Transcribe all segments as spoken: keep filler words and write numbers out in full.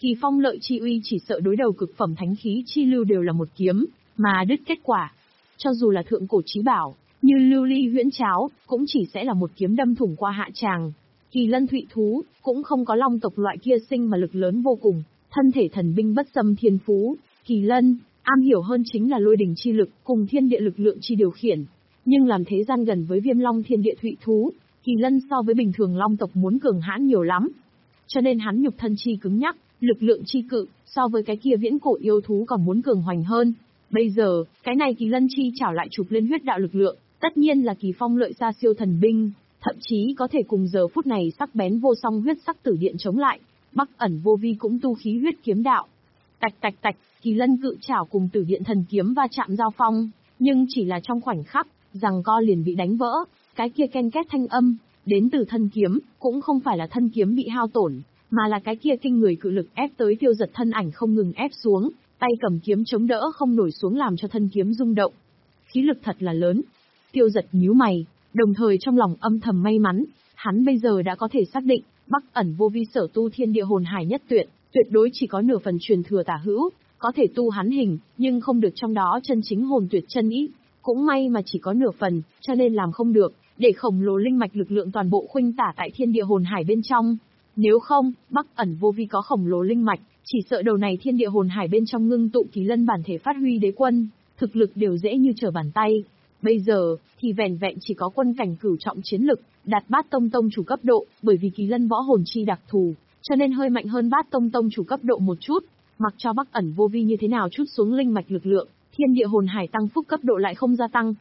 Kỳ phong lợi chi uy chỉ sợ đối đầu cực phẩm thánh khí chi lưu đều là một kiếm, mà đứt kết quả. Cho dù là thượng cổ chí bảo, như lưu ly huyễn cháo, cũng chỉ sẽ là một kiếm đâm thủng qua hạ tràng. Kỳ lân thụy thú, cũng không có long tộc loại kia sinh mà lực lớn vô cùng, thân thể thần binh bất xâm thiên phú. Kỳ lân, am hiểu hơn chính là lôi đình chi lực, cùng thiên địa lực lượng chi điều khiển. Nhưng làm thế gian gần với viêm long thiên địa thụy thú, kỳ lân so với bình thường long tộc muốn cường hãn nhiều lắm. Cho nên hắn nhục thân chi cứng nhắc, lực lượng chi cự, so với cái kia viễn cổ yêu thú còn muốn cường hoành hơn. Bây giờ, cái này kỳ lân chi chảo lại chụp lên huyết đạo lực lượng, tất nhiên là kỳ phong lợi xa siêu thần binh, thậm chí có thể cùng giờ phút này sắc bén vô song huyết sắc tử điện chống lại. Bắc ẩn vô vi cũng tu khí huyết kiếm đạo. Tạch tạch tạch, kỳ lân cự chảo cùng tử điện thần kiếm va chạm giao phong, nhưng chỉ là trong khoảnh khắc, giằng co liền bị đánh vỡ. Cái kia ken két thanh âm, đến từ thân kiếm, cũng không phải là thân kiếm bị hao tổn, mà là cái kia kinh người cự lực ép tới Tiêu Giật thân ảnh không ngừng ép xuống, tay cầm kiếm chống đỡ không nổi xuống làm cho thân kiếm rung động. Khí lực thật là lớn. Tiêu Giật nhíu mày, đồng thời trong lòng âm thầm may mắn, hắn bây giờ đã có thể xác định, Bắc ẩn vô vi sở tu thiên địa hồn hải nhất tuyệt, tuyệt đối chỉ có nửa phần truyền thừa tả hữu, có thể tu hắn hình, nhưng không được trong đó chân chính hồn tuyệt chân ý. Cũng may mà chỉ có nửa phần, cho nên làm không được, để khổng lồ linh mạch lực lượng toàn bộ khuynh tả tại thiên địa hồn hải bên trong. Nếu không, Bắc ẩn vô vi có khổng lồ linh mạch, chỉ sợ đầu này thiên địa hồn hải bên trong ngưng tụ kỳ lân bản thể phát huy đế quân, thực lực đều dễ như trở bàn tay. Bây giờ, thì vẻn vẹn chỉ có quân cảnh cửu trọng chiến lực, đạt bát tông tông chủ cấp độ, bởi vì kỳ lân võ hồn chi đặc thù, cho nên hơi mạnh hơn bát tông tông chủ cấp độ một chút. Mặc cho Bắc ẩn vô vi như thế nào chút xuống linh mạch lực lượng, thiên địa hồn hải tăng phúc cấp độ lại không gia tăng.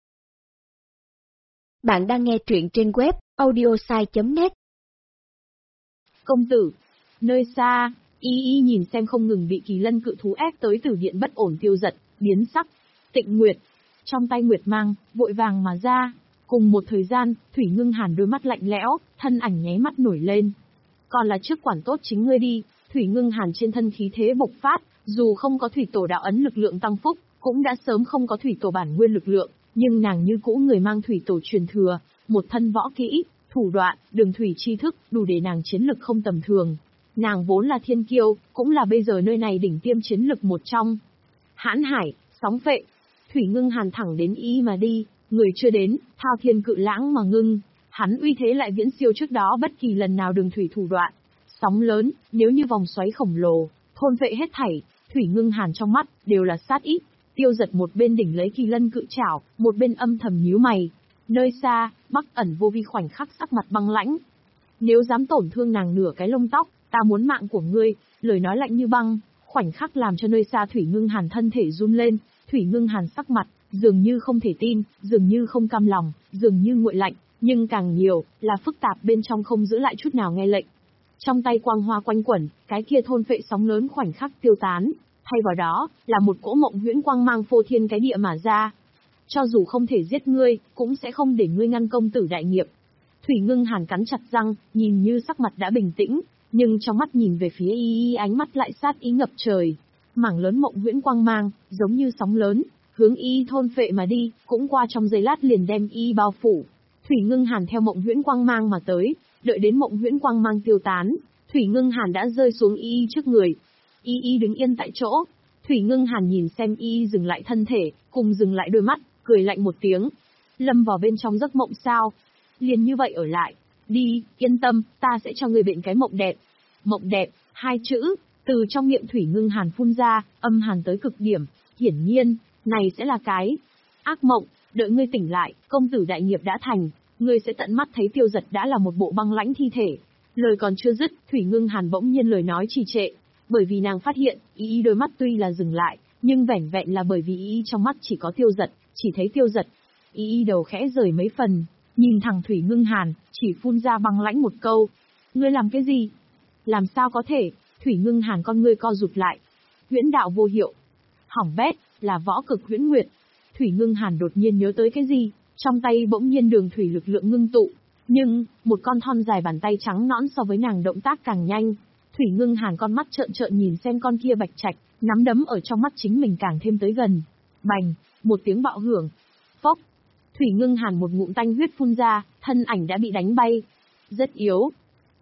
Bạn đang nghe truyện trên web audiosai chấm net. Công tử, nơi xa, y y nhìn xem không ngừng bị kỳ lân cự thú ép tới tử điện bất ổn Tiêu Giật, biến sắc. Tịnh Nguyệt, trong tay Nguyệt mang, vội vàng mà ra. Cùng một thời gian, Thủy Ngưng Hàn đôi mắt lạnh lẽo, thân ảnh nháy mắt nổi lên. Còn là trước quản tốt chính ngươi đi. Thủy Ngưng Hàn trên thân khí thế bộc phát, dù không có thủy tổ đạo ấn lực lượng tăng phúc, cũng đã sớm không có thủy tổ bản nguyên lực lượng, nhưng nàng như cũ người mang thủy tổ truyền thừa, một thân võ kỹ, thủ đoạn, đường thủy tri thức, đủ để nàng chiến lực không tầm thường. Nàng vốn là thiên kiêu, cũng là bây giờ nơi này đỉnh tiêm chiến lực một trong. Hãn hải, sóng phệ. Thủy Ngưng Hàn thẳng đến y mà đi, người chưa đến, thao thiên cự lãng mà ngưng, hắn uy thế lại viễn siêu trước đó bất kỳ lần nào đường thủy thủ đoạn. Sóng lớn, nếu như vòng xoáy khổng lồ, thôn vệ hết thảy, Thủy Ngưng Hàn trong mắt, đều là sát ý. Tiêu Giật một bên đỉnh lấy kỳ lân cự chảo, một bên âm thầm nhíu mày. Nơi xa, Bắc ẩn vô vi khoảnh khắc sắc mặt băng lãnh. Nếu dám tổn thương nàng nửa cái lông tóc, ta muốn mạng của ngươi, lời nói lạnh như băng, khoảnh khắc làm cho nơi xa Thủy Ngưng Hàn thân thể run lên. Thủy Ngưng Hàn sắc mặt, dường như không thể tin, dường như không cam lòng, dường như nguội lạnh, nhưng càng nhiều, là phức tạp bên trong không giữ lại chút nào nghe lệnh. Trong tay quang hoa quanh quẩn, cái kia thôn phệ sóng lớn khoảnh khắc tiêu tán, thay vào đó, là một cỗ mộng huyễn quang mang phô thiên cái địa mà ra. Cho dù không thể giết ngươi, cũng sẽ không để ngươi ngăn công tử đại nghiệp. Thủy Ngưng Hàn cắn chặt răng, nhìn như sắc mặt đã bình tĩnh, nhưng trong mắt nhìn về phía y y ánh mắt lại sát ý ngập trời. Mảng lớn mộng huyễn quang mang, giống như sóng lớn, hướng y thôn phệ mà đi, cũng qua trong giây lát liền đem y bao phủ. Thủy Ngưng Hàn theo mộng huyễn quang mang mà tới, đợi đến mộng huyễn quang mang tiêu tán, Thủy Ngưng Hàn đã rơi xuống y trước người. Y y đứng yên tại chỗ, Thủy Ngưng Hàn nhìn xem y dừng lại thân thể, cùng dừng lại đôi mắt, cười lạnh một tiếng. Lâm vào bên trong giấc mộng sao? Liền như vậy ở lại. Đi, yên tâm, ta sẽ cho người bệnh cái mộng đẹp. Mộng đẹp, hai chữ, từ trong miệng Thủy Ngưng Hàn phun ra, âm hàn tới cực điểm. Hiển nhiên, này sẽ là cái ác mộng. Đợi ngươi tỉnh lại, công tử đại nghiệp đã thành, ngươi sẽ tận mắt thấy Tiêu Giật đã là một bộ băng lãnh thi thể. Lời còn chưa dứt, Thủy Ngưng Hàn bỗng nhiên lời nói trì trệ, bởi vì nàng phát hiện, y y đôi mắt tuy là dừng lại, nhưng vẻn vẹn là bởi vì y y trong mắt chỉ có Tiêu Giật, chỉ thấy Tiêu Giật. Y y đầu khẽ rời mấy phần, nhìn thẳng Thủy Ngưng Hàn, chỉ phun ra băng lãnh một câu: ngươi làm cái gì? Làm sao có thể? Thủy Ngưng Hàn con ngươi co rụt lại. Huyễn đạo vô hiệu. Hỏng bét, là võ cực huyễn nguyệt. Thủy Ngưng Hàn đột nhiên nhớ tới cái gì, trong tay bỗng nhiên đường thủy lực lượng ngưng tụ, nhưng một con thon dài bàn tay trắng nõn so với nàng động tác càng nhanh. Thủy Ngưng Hàn con mắt trợn trợn nhìn xem con kia bạch trạch, nắm đấm ở trong mắt chính mình càng thêm tới gần. Bành, một tiếng bạo hưởng. Phốc. Thủy Ngưng Hàn một ngụm tanh huyết phun ra, thân ảnh đã bị đánh bay. Rất yếu.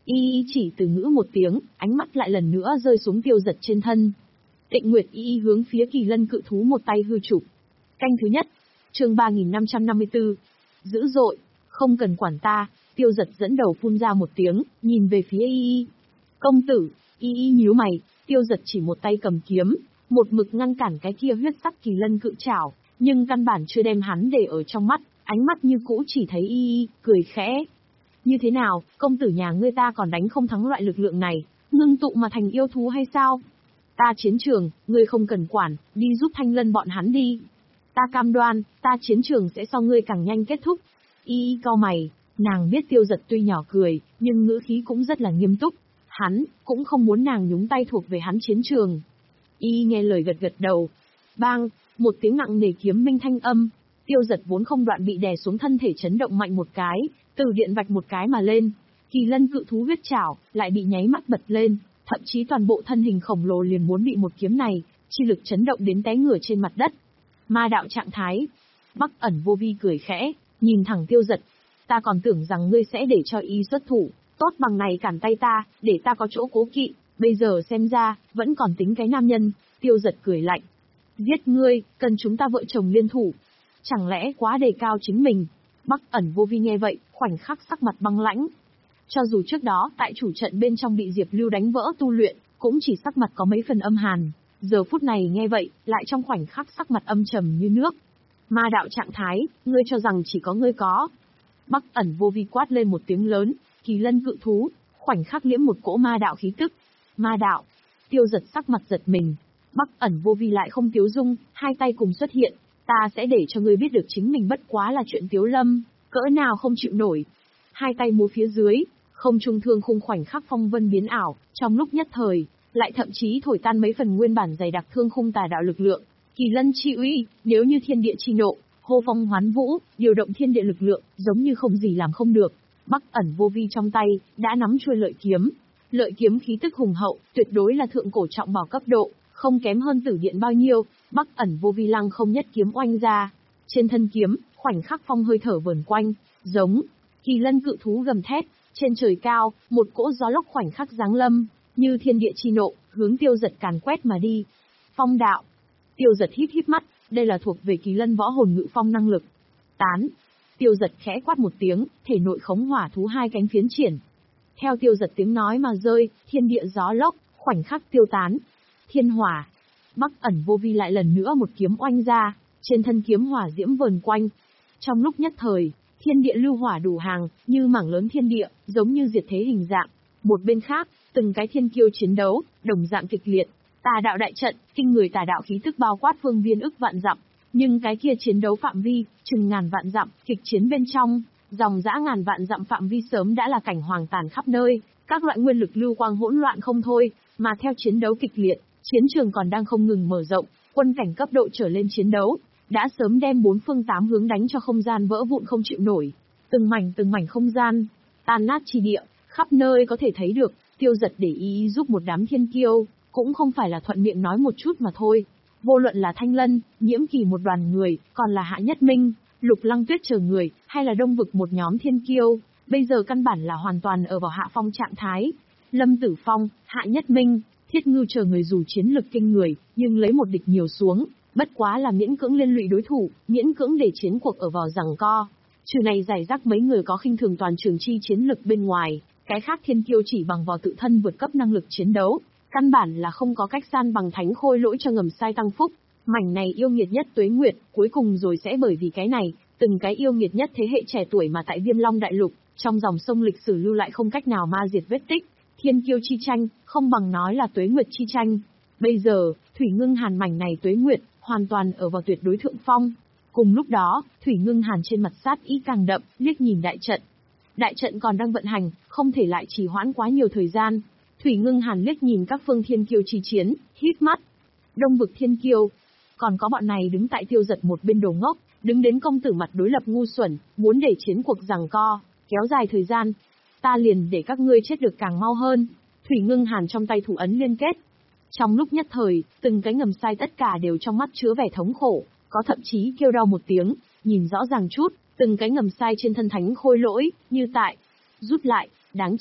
Y y chỉ từ ngữ một tiếng, ánh mắt lại lần nữa rơi xuống Tiêu Giật trên thân. Tịnh Nguyệt y y hướng phía Kỳ Lân cự thú một tay hư chụp. Canh thứ nhất, chương ba nghìn năm trăm năm mươi tư. Dữ dội, không cần quản ta. Tiêu Giật dẫn đầu phun ra một tiếng, nhìn về phía y y. Công tử. Y y nhíu mày. Tiêu Giật chỉ một tay cầm kiếm, một mực ngăn cản cái kia huyết sắc Kỳ Lân cự trảo, nhưng căn bản chưa đem hắn để ở trong mắt, ánh mắt như cũ chỉ thấy y y, cười khẽ. Như thế nào, công tử nhà ngươi ta còn đánh không thắng loại lực lượng này, ngưng tụ mà thành yêu thú hay sao? Ta chiến trường, ngươi không cần quản, đi giúp Thanh Lân bọn hắn đi. Ta cam đoan, ta chiến trường sẽ so ngươi càng nhanh kết thúc. Y y cau mày, nàng biết Tiêu Giật tuy nhỏ cười, nhưng ngữ khí cũng rất là nghiêm túc. Hắn, cũng không muốn nàng nhúng tay thuộc về hắn chiến trường. Y y nghe lời gật gật đầu. Bang, một tiếng nặng nề kiếm minh thanh âm. Tiêu Giật vốn không đoạn bị đè xuống thân thể chấn động mạnh một cái, từ điện vạch một cái mà lên. Kỳ Lân cự thú huyết trảo, lại bị nháy mắt bật lên, thậm chí toàn bộ thân hình khổng lồ liền muốn bị một kiếm này, chi lực chấn động đến té ngửa trên mặt đất. Ma đạo trạng thái. Bắc Ẩn Vô Vi cười khẽ, nhìn thẳng Tiêu Giật. Ta còn tưởng rằng ngươi sẽ để cho y xuất thủ, tốt bằng này cản tay ta, để ta có chỗ cố kỵ, bây giờ xem ra, vẫn còn tính cái nam nhân. Tiêu Giật cười lạnh. Giết ngươi, cần chúng ta vợ chồng liên thủ. Chẳng lẽ quá đề cao chính mình? Bắc Ẩn Vô Vi nghe vậy, khoảnh khắc sắc mặt băng lãnh. Cho dù trước đó, tại chủ trận bên trong bị Diệp Lưu đánh vỡ tu luyện, cũng chỉ sắc mặt có mấy phần âm hàn. Giờ phút này nghe vậy, lại trong khoảnh khắc sắc mặt âm trầm như nước. Ma đạo trạng thái, ngươi cho rằng chỉ có ngươi có. Bắc Ẩn Vô Vi quát lên một tiếng lớn, Kỳ Lân cự thú, khoảnh khắc liễm một cỗ ma đạo khí tức. Ma đạo. Tiêu Giật sắc mặt giật mình. Bắc Ẩn Vô Vi lại không tiếu dung, hai tay cùng xuất hiện. Ta sẽ để cho ngươi biết được chính mình bất quá là chuyện tiếu lâm, cỡ nào không chịu nổi. Hai tay múa phía dưới, không trung thương khung khoảnh khắc phong vân biến ảo, trong lúc nhất thời, lại thậm chí thổi tan mấy phần nguyên bản dày đặc thương khung tà đạo lực lượng. Kỳ Lân chi uy, nếu như thiên địa chi nộ, hô phong hoán vũ, điều động thiên địa lực lượng, giống như không gì làm không được. Bắc Ẩn Vô Vi trong tay, đã nắm chuôi lợi kiếm. Lợi kiếm khí tức hùng hậu, tuyệt đối là thượng cổ trọng bảo cấp độ, không kém hơn Tử Điện bao nhiêu. Bắc Ẩn Vô Vi lăng không nhất kiếm oanh ra. Trên thân kiếm, khoảnh khắc phong hơi thở vờn quanh, giống Kỳ Lân cự thú gầm thét. Trên trời cao, một cỗ gió lốc khoảnh khắc giáng lâm, như thiên địa chi nộ, hướng Tiêu Giật càn quét mà đi. Phong đạo. Tiêu Giật híp híp mắt, đây là thuộc về Kỳ Lân võ hồn ngự phong năng lực. Tán. Tiêu Giật khẽ quát một tiếng, thể nội khống hỏa thú hai cánh phiến triển. Theo Tiêu Giật tiếng nói mà rơi, thiên địa gió lốc, khoảnh khắc tiêu tán. Thiên hỏa. Bắc Ẩn Vô Vi lại lần nữa một kiếm oanh ra, trên thân kiếm hỏa diễm vờn quanh. Trong lúc nhất thời, thiên địa lưu hỏa đủ hàng, như mảng lớn thiên địa, giống như diệt thế hình dạng. Một bên khác, từng cái thiên kiêu chiến đấu, đồng dạng kịch liệt. Tà đạo đại trận, kinh người tà đạo khí tức bao quát phương viên ức vạn dặm. Nhưng cái kia chiến đấu phạm vi, chừng ngàn vạn dặm, kịch chiến bên trong, dòng dã ngàn vạn dặm phạm vi sớm đã là cảnh hoàng tàn khắp nơi, các loại nguyên lực lưu quang hỗn loạn không thôi, mà theo chiến đấu kịch liệt, chiến trường còn đang không ngừng mở rộng, quân cảnh cấp độ trở lên chiến đấu, đã sớm đem bốn phương tám hướng đánh cho không gian vỡ vụn không chịu nổi. Từng mảnh từng mảnh không gian, tan nát chi địa, khắp nơi có thể thấy được, Tiêu Giật để ý giúp một đám thiên kiêu, cũng không phải là thuận miệng nói một chút mà thôi. Vô luận là Thanh Lân, Nhiễm Kỳ một đoàn người, còn là Hạ Nhất Minh, Lục Lăng Tuyết chờ người, hay là Đông Vực một nhóm thiên kiêu, bây giờ căn bản là hoàn toàn ở vào hạ phong trạng thái. Lâm Tử Phong, Hạ Nhất Minh, Thiết Ngưu chờ người dù chiến lực kinh người, nhưng lấy một địch nhiều xuống, bất quá là miễn cưỡng liên lụy đối thủ, miễn cưỡng để chiến cuộc ở vào giằng co. Trừ này giải rác mấy người có khinh thường toàn trường chi chiến lực bên ngoài, cái khác thiên kiêu chỉ bằng vào tự thân vượt cấp năng lực chiến đấu, căn bản là không có cách san bằng thánh khôi lỗi cho ngầm sai tăng phúc. Mảnh này yêu nghiệt nhất tuế nguyệt, cuối cùng rồi sẽ bởi vì cái này, từng cái yêu nghiệt nhất thế hệ trẻ tuổi mà tại Viêm Long Đại Lục, trong dòng sông lịch sử lưu lại không cách nào ma diệt vết tích. Thiên kiêu chi tranh, không bằng nói là tuế nguyệt chi tranh. Bây giờ, Thủy Ngưng Hàn mảnh này tuế nguyệt, hoàn toàn ở vào tuyệt đối thượng phong. Cùng lúc đó, Thủy Ngưng Hàn trên mặt sát ý càng đậm, liếc nhìn đại trận. Đại trận còn đang vận hành, không thể lại trì hoãn quá nhiều thời gian. Thủy Ngưng Hàn liếc nhìn các phương thiên kiêu chi chiến, hít mắt. Đông Vực thiên kiêu, còn có bọn này đứng tại Tiêu Giật một bên đồ ngốc, đứng đến công tử mặt đối lập ngu xuẩn, muốn để chiến cuộc giằng co, kéo dài thời gian. Ta liền để các ngươi chết được càng mau hơn. Thủy Ngưng Hàn trong tay thủ ấn liên kết. Trong lúc nhất thời, từng cái ngầm sai tất cả đều trong mắt chứa vẻ thống khổ, có thậm chí kêu đau một tiếng, nhìn rõ ràng chút, từng cái ngầm sai trên thân thánh khôi lỗi, như tại, rút lại, đáng chết,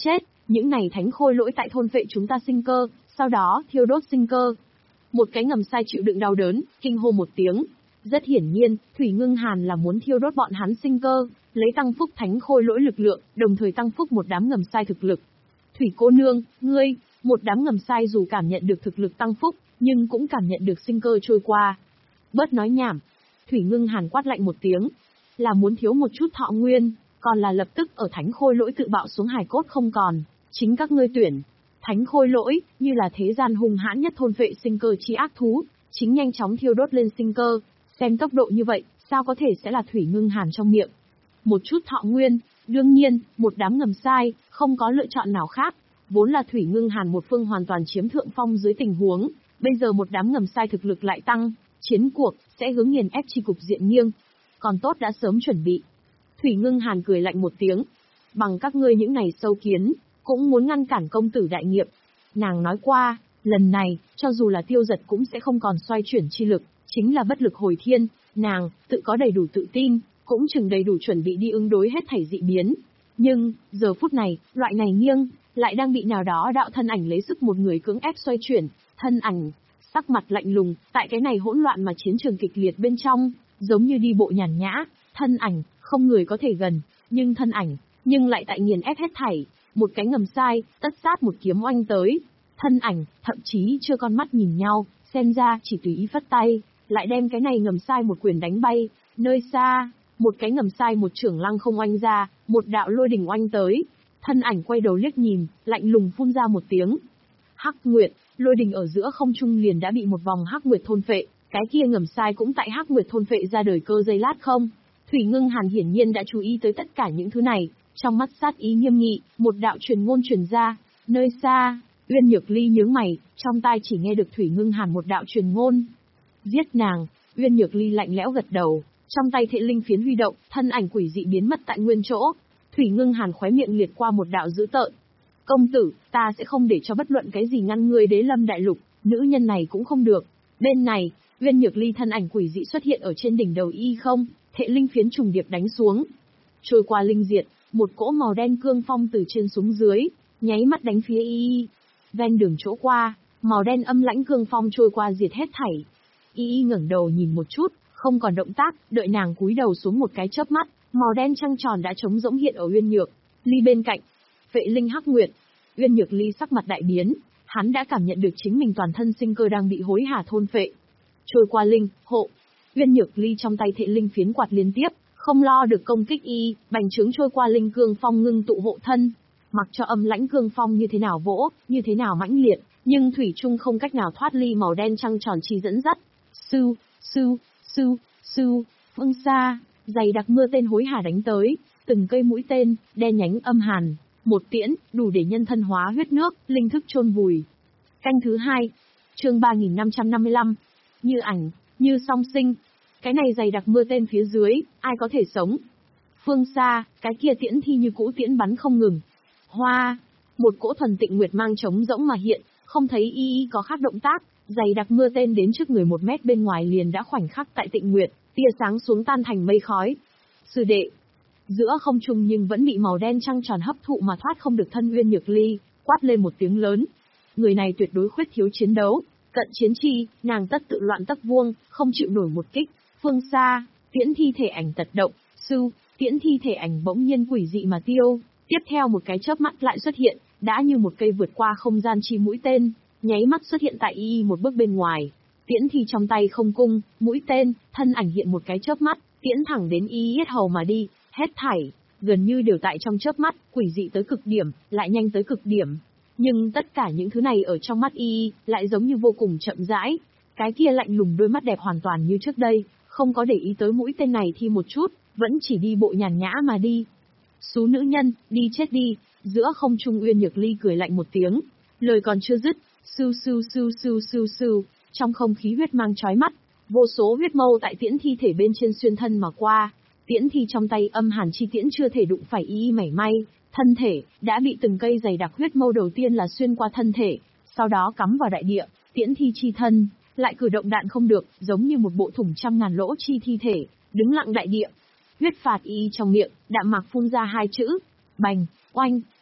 Những này thánh khôi lỗi tại thôn vệ chúng ta sinh cơ, sau đó thiêu đốt sinh cơ. Một cái ngầm sai chịu đựng đau đớn, kinh hô một tiếng. Rất hiển nhiên, Thủy Ngưng Hàn là muốn thiêu đốt bọn hắn sinh cơ, lấy tăng phúc thánh khôi lỗi lực lượng, đồng thời tăng phúc một đám ngầm sai thực lực. Thủy cô nương, ngươi, một đám ngầm sai dù cảm nhận được thực lực tăng phúc, nhưng cũng cảm nhận được sinh cơ trôi qua. Bớt nói nhảm. Thủy Ngưng Hàn quát lạnh một tiếng. Là muốn thiếu một chút thọ nguyên, còn là lập tức ở thánh khôi lỗi tự bạo xuống hài cốt không còn. Chính các ngươi tuyển. Thánh khôi lỗi, như là thế gian hung hãn nhất thôn vệ sinh cơ chi ác thú, chính nhanh chóng thiêu đốt lên sinh cơ. Xem tốc độ như vậy, sao có thể sẽ là Thủy Ngưng Hàn trong miệng. Một chút thọ nguyên, đương nhiên, một đám ngầm sai, không có lựa chọn nào khác. Vốn là Thủy Ngưng Hàn một phương hoàn toàn chiếm thượng phong dưới tình huống, bây giờ một đám ngầm sai thực lực lại tăng, chiến cuộc sẽ hướng nghiền ép chi cục diện nghiêng. Còn tốt đã sớm chuẩn bị. Thủy Ngưng Hàn cười lạnh một tiếng. Bằng các ngươi những này sâu kiến, cũng muốn ngăn cản công tử đại nghiệp. Nàng nói qua, lần này, cho dù là tiêu giật cũng sẽ không còn xoay chuyển chi lực, chính là bất lực hồi thiên. Nàng, tự có đầy đủ tự tin, cũng chừng đầy đủ chuẩn bị đi ứng đối hết thảy dị biến. Nhưng, giờ phút này, loại này nghiêng, lại đang bị nào đó đạo thân ảnh lấy sức một người cưỡng ép xoay chuyển. Thân ảnh, sắc mặt lạnh lùng, tại cái này hỗn loạn mà chiến trường kịch liệt bên trong, giống như đi bộ nhàn nhã, thân ảnh, không người có thể gần, nhưng thân ảnh, nhưng lại tại nghiền ép hết thảy, một cái ngầm sai, tất sát một kiếm oanh tới. Thân ảnh, thậm chí chưa con mắt nhìn nhau, xem ra chỉ tùy ý phất tay, lại đem cái này ngầm sai một quyền đánh bay. Nơi xa, một cái ngầm sai một trưởng lăng không oanh ra, một đạo lôi đình oanh tới. Thân ảnh quay đầu liếc nhìn, lạnh lùng phun ra một tiếng. Hắc Nguyệt, lôi đình ở giữa không trung liền đã bị một vòng Hắc Nguyệt thôn phệ, cái kia ngầm sai cũng tại Hắc Nguyệt thôn phệ ra đời cơ giây lát không. Thủy Ngưng Hàn hiển nhiên đã chú ý tới tất cả những thứ này, trong mắt sát ý nghiêm nghị, một đạo truyền ngôn truyền ra. Nơi xa, Uyên Nhược Ly nhướng mày, trong tai chỉ nghe được Thủy Ngưng Hàn một đạo truyền ngôn. Giết nàng. Uyên Nhược Ly lạnh lẽo gật đầu, trong tay thệ linh phiến huy động, thân ảnh quỷ dị biến mất tại nguyên chỗ. Thủy Ngưng Hàn khóe miệng liệt qua một đạo dữ tợn. Công tử, ta sẽ không để cho bất luận cái gì ngăn ngươi Đế Lâm Đại Lục, nữ nhân này cũng không được. Bên này, Uyên Nhược Ly thân ảnh quỷ dị xuất hiện ở trên đỉnh đầu y không, thệ linh phiến trùng điệp đánh xuống. Trôi qua linh diệt, một cỗ màu đen cương phong từ trên xuống dưới, nháy mắt đánh phía y. Ven đường chỗ qua, màu đen âm lãnh cương phong trôi qua diệt hết thảy. Y ngẩng đầu nhìn một chút, không còn động tác, đợi nàng cúi đầu xuống một cái chớp mắt, màu đen trăng tròn đã trống rỗng hiện ở Uyên Nhược Ly bên cạnh. Vệ linh Hắc Nguyệt. Uyên Nhược Ly sắc mặt đại biến, hắn đã cảm nhận được chính mình toàn thân sinh cơ đang bị hối hả thôn phệ. Trôi qua linh, hộ. Uyên Nhược Ly trong tay thệ linh phiến quạt liên tiếp, không lo được công kích y, bành trướng trôi qua linh cương phong ngưng tụ hộ thân. Mặc cho âm lãnh cương phong như thế nào vỗ, như thế nào mãnh liệt, nhưng thủy chung không cách nào thoát ly màu đen trăng tròn chi dẫn dắt. Sưu, sưu, sưu, sưu, phương xa, dày đặc mưa tên hối hả đánh tới, từng cây mũi tên, đen nhánh âm hàn, một tiễn, đủ để nhân thân hóa huyết nước, linh thức chôn vùi. Canh thứ hai, chương ba nghìn năm trăm năm mươi lăm, như ảnh, như song sinh. Cái này dày đặc mưa tên phía dưới, ai có thể sống? Phương xa, cái kia tiễn thi như cũ tiễn bắn không ngừng. Hoa, một cỗ thuần tịnh nguyệt mang trống rỗng mà hiện, không thấy y y có khác động tác, dày đặc mưa tên đến trước người một mét bên ngoài liền đã khoảnh khắc tại tịnh nguyệt, tia sáng xuống tan thành mây khói. Sư đệ, giữa không trung nhưng vẫn bị màu đen trăng tròn hấp thụ mà thoát không được thân Uyên Nhược Ly, quát lên một tiếng lớn. Người này tuyệt đối khuyết thiếu chiến đấu, cận chiến chi, nàng tất tự loạn tấc vuông, không chịu nổi một kích. Phương xa, tiễn thi thể ảnh tật động, sưu, tiễn thi thể ảnh bỗng nhiên quỷ dị mà tiêu, tiếp theo một cái chớp mắt lại xuất hiện, đã như một cây vượt qua không gian chi mũi tên, nháy mắt xuất hiện tại y một bước bên ngoài. Tiễn thi trong tay không cung, mũi tên, thân ảnh hiện một cái chớp mắt, tiễn thẳng đến y yết hầu mà đi, hết thảy, gần như đều tại trong chớp mắt, quỷ dị tới cực điểm, lại nhanh tới cực điểm. Nhưng tất cả những thứ này ở trong mắt y, lại giống như vô cùng chậm rãi. Cái kia lạnh lùng đôi mắt đẹp hoàn toàn như trước đây, không có để ý tới mũi tên này thi một chút, vẫn chỉ đi bộ nhàn nhã mà đi. Xú nữ nhân, đi chết đi. Giữa không trung Uyên Nhược Ly cười lạnh một tiếng, lời còn chưa dứt, sưu sưu sưu sưu sưu sưu, trong không khí huyết mang chói mắt, vô số huyết mâu tại tiễn thi thể bên trên xuyên thân mà qua. Tiễn thi trong tay âm hàn chi tiễn chưa thể đụng phải y mảy may, thân thể đã bị từng cây dày đặc huyết mâu đầu tiên là xuyên qua thân thể, sau đó cắm vào đại địa. Tiễn thi chi thân lại cử động đạn không được, giống như một bộ thủng trăm ngàn lỗ chi thi thể, đứng lặng đại địa. Huyết phạt y trong miệng, đạm mạc phun ra hai chữ, bành, oanh,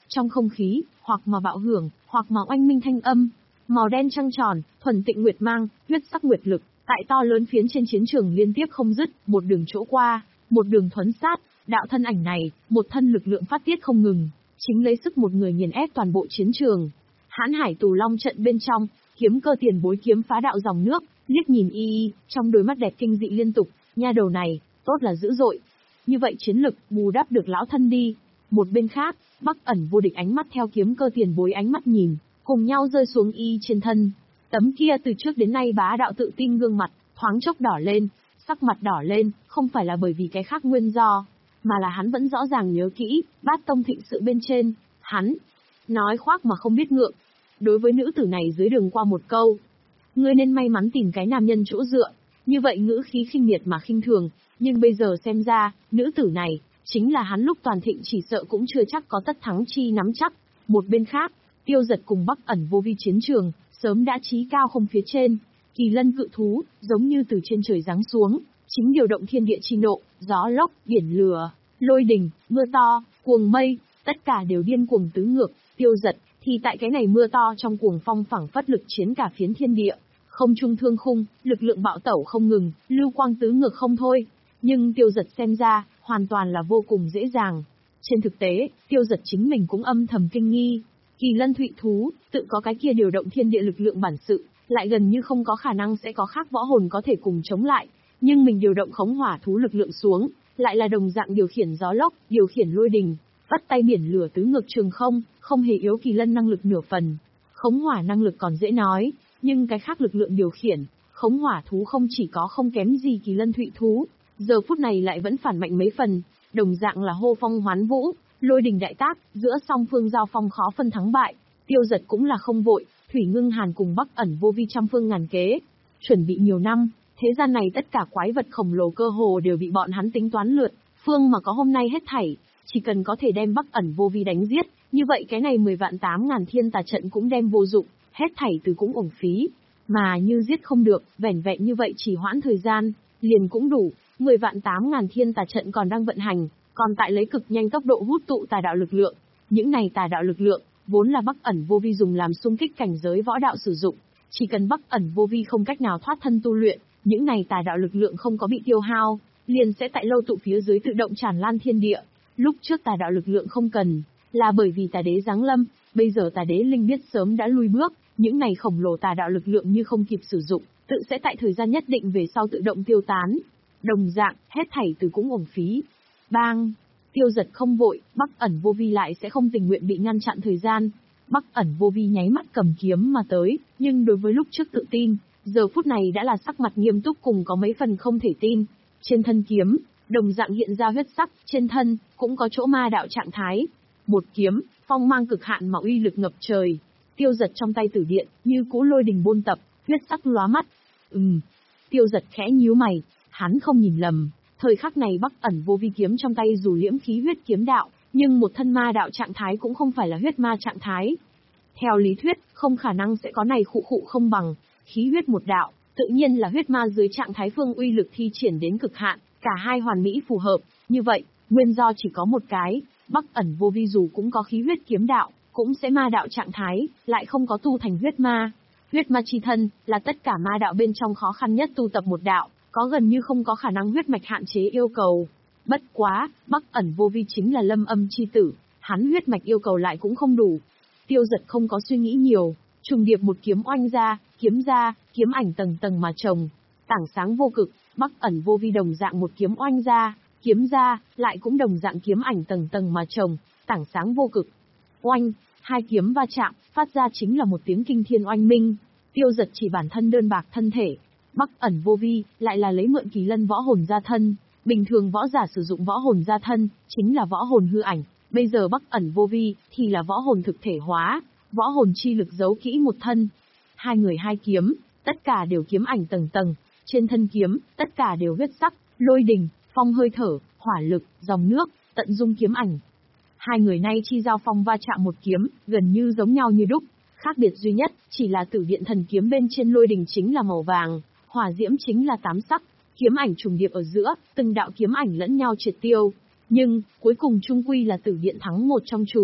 Trong không khí, hoặc mà bạo hưởng, hoặc mà oanh minh thanh âm, màu đen trăng tròn, thuần tịnh nguyệt mang, huyết sắc nguyệt lực, tại to lớn phiến trên chiến trường liên tiếp không dứt, một đường chỗ qua, một đường thuấn sát, đạo thân ảnh này, một thân lực lượng phát tiết không ngừng, chính lấy sức một người nghiền ép toàn bộ chiến trường. Hãn Hải Tù Long trận bên trong, kiếm cơ tiền bối kiếm phá đạo dòng nước, liếc nhìn y y, trong đôi mắt đẹp kinh dị liên tục, nha đầu này, tốt là dữ dội. Như vậy chiến lực, bù đắp được lão thân đi. Một bên khác, Bắc Ẩn Vô Địch ánh mắt theo kiếm cơ tiền bối ánh mắt nhìn, cùng nhau rơi xuống y trên thân. Tấm kia từ trước đến nay bá đạo tự tin gương mặt, thoáng chốc đỏ lên, sắc mặt đỏ lên, không phải là bởi vì cái khác nguyên do, mà là hắn vẫn rõ ràng nhớ kỹ, Bát Tông thịnh sự bên trên, hắn nói khoác mà không biết ngượng. Đối với nữ tử này dưới đường qua một câu, ngươi nên may mắn tìm cái nam nhân chỗ dựa, như vậy ngữ khí khinh miệt mà khinh thường, nhưng bây giờ xem ra, nữ tử này, chính là hắn lúc toàn thịnh chỉ sợ cũng chưa chắc có tất thắng chi nắm chắc. Một bên khác, Tiêu Giật cùng Bắc Ẩn Vô Vi chiến trường, sớm đã chí cao không phía trên, kỳ lân cự thú, giống như từ trên trời giáng xuống, chính điều động thiên địa chi nộ, gió lốc, biển lửa, lôi đình, mưa to, cuồng mây, tất cả đều điên cuồng tứ ngược. Tiêu Giật thì tại cái này mưa to trong cuồng phong phảng phất lực chiến cả phiến thiên địa, không trung thương khung, lực lượng bạo tẩu không ngừng, lưu quang tứ ngược không thôi. Nhưng Tiêu Giật xem ra, hoàn toàn là vô cùng dễ dàng. Trên thực tế, Tiêu Giật chính mình cũng âm thầm kinh nghi. Kỳ lân thụy thú, tự có cái kia điều động thiên địa lực lượng bản sự, lại gần như không có khả năng sẽ có khác võ hồn có thể cùng chống lại. Nhưng mình điều động khống hỏa thú lực lượng xuống, lại là đồng dạng điều khiển gió lốc, điều khiển lôi đình, vắt tay biển lửa tứ ngược trường không, không hề yếu kỳ lân năng lực nửa phần. Khống hỏa năng lực còn dễ nói, nhưng cái khác lực lượng điều khiển, khống hỏa thú không chỉ có không kém gì kỳ lân thụy thú, giờ phút này lại vẫn phản mạnh mấy phần, đồng dạng là hô phong hoán vũ, lôi đình đại tác, giữa song phương giao phong khó phân thắng bại. Tiêu Giật cũng là không vội, Thủy Ngưng Hàn cùng Bắc Ẩn Vô Vi trăm phương ngàn kế, chuẩn bị nhiều năm, thế gian này tất cả quái vật khổng lồ cơ hồ đều bị bọn hắn tính toán lượt, phương mà có hôm nay hết thảy, chỉ cần có thể đem Bắc Ẩn Vô Vi đánh giết, như vậy cái này mười vạn tám ngàn thiên tà trận cũng đem vô dụng, hết thảy từ cũng uổng phí, mà như giết không được, vẻn vẹn như vậy chỉ hoãn thời gian, liền cũng đủ. mười vạn tám ngàn thiên tà trận còn đang vận hành, còn tại lấy cực nhanh tốc độ hút tụ tà đạo lực lượng. Những này tà đạo lực lượng, vốn là Bắc Ẩn Vô Vi dùng làm xung kích cảnh giới võ đạo sử dụng. Chỉ cần Bắc Ẩn Vô Vi không cách nào thoát thân tu luyện, những này tà đạo lực lượng không có bị tiêu hao, liền sẽ tại lâu tụ phía dưới tự động tràn lan thiên địa. Lúc trước tà đạo lực lượng không cần, là bởi vì tà đế giáng lâm, bây giờ tà đế linh biết sớm đã lui bước, những này khổng lồ tà đạo lực lượng như không kịp sử dụng, tự sẽ tại thời gian nhất định về sau tự động tiêu tán. Đồng dạng, hết thảy từ cũng uổng phí. Bang! Tiêu Giật không vội, Bắc Ẩn Vô Vi lại sẽ không tình nguyện bị ngăn chặn thời gian. Bắc Ẩn Vô Vi nháy mắt cầm kiếm mà tới, nhưng đối với lúc trước tự tin, giờ phút này đã là sắc mặt nghiêm túc cùng có mấy phần không thể tin. Trên thân kiếm, đồng dạng hiện ra huyết sắc, trên thân, cũng có chỗ ma đạo trạng thái. Một kiếm, phong mang cực hạn mà uy lực ngập trời. Tiêu Giật trong tay tử điện, như cũ lôi đình buôn tập, huyết sắc lóa mắt. Ừm. Tiêu Giật khẽ nhíu mày, hắn không nhìn lầm. Thời khắc này Bắc Ẩn Vô Vi kiếm trong tay dù liễm khí huyết kiếm đạo, nhưng một thân ma đạo trạng thái cũng không phải là huyết ma trạng thái. Theo lý thuyết, không khả năng sẽ có này khụ khụ không bằng, khí huyết một đạo, tự nhiên là huyết ma dưới trạng thái phương uy lực thi triển đến cực hạn, cả hai hoàn mỹ phù hợp. Như vậy, nguyên do chỉ có một cái, Bắc Ẩn Vô Vi dù cũng có khí huyết kiếm đạo, cũng sẽ ma đạo trạng thái, lại không có tu thành huyết ma. Huyết ma chi thân, là tất cả ma đạo bên trong khó khăn nhất tu tập một đạo, có gần như không có khả năng huyết mạch hạn chế yêu cầu. Bất quá, Bắc Ẩn Vô Vi chính là lâm âm chi tử, hắn huyết mạch yêu cầu lại cũng không đủ. Tiêu Giật không có suy nghĩ nhiều, trùng điệp một kiếm oanh ra, kiếm ra, kiếm ảnh tầng tầng mà chồng. Tảng sáng vô cực, Bắc Ẩn Vô Vi đồng dạng một kiếm oanh ra, kiếm ra, lại cũng đồng dạng kiếm ảnh tầng tầng mà chồng, tảng sáng vô cực. Oanh, hai kiếm va chạm, phát ra chính là một tiếng kinh thiên oanh minh. Tiêu Giật chỉ bản thân đơn bạc thân thể, Bắc Ẩn Vô Vi lại là lấy mượn kỳ lân võ hồn ra thân. Bình thường võ giả sử dụng võ hồn ra thân, chính là võ hồn hư ảnh. Bây giờ Bắc Ẩn Vô Vi thì là võ hồn thực thể hóa, võ hồn chi lực giấu kỹ một thân. Hai người hai kiếm, tất cả đều kiếm ảnh tầng tầng, trên thân kiếm, tất cả đều huyết sắc, lôi đình, phong hơi thở, hỏa lực, dòng nước, tận dung kiếm ảnh. Hai người nay chi giao phong va chạm một kiếm, gần như giống nhau như đúc, khác biệt duy nhất chỉ là tử điện thần kiếm bên trên lôi đình chính là màu vàng, hỏa diễm chính là tám sắc, kiếm ảnh trùng điệp ở giữa, từng đạo kiếm ảnh lẫn nhau triệt tiêu. Nhưng, cuối cùng chung quy là tử điện thắng một trong chủ,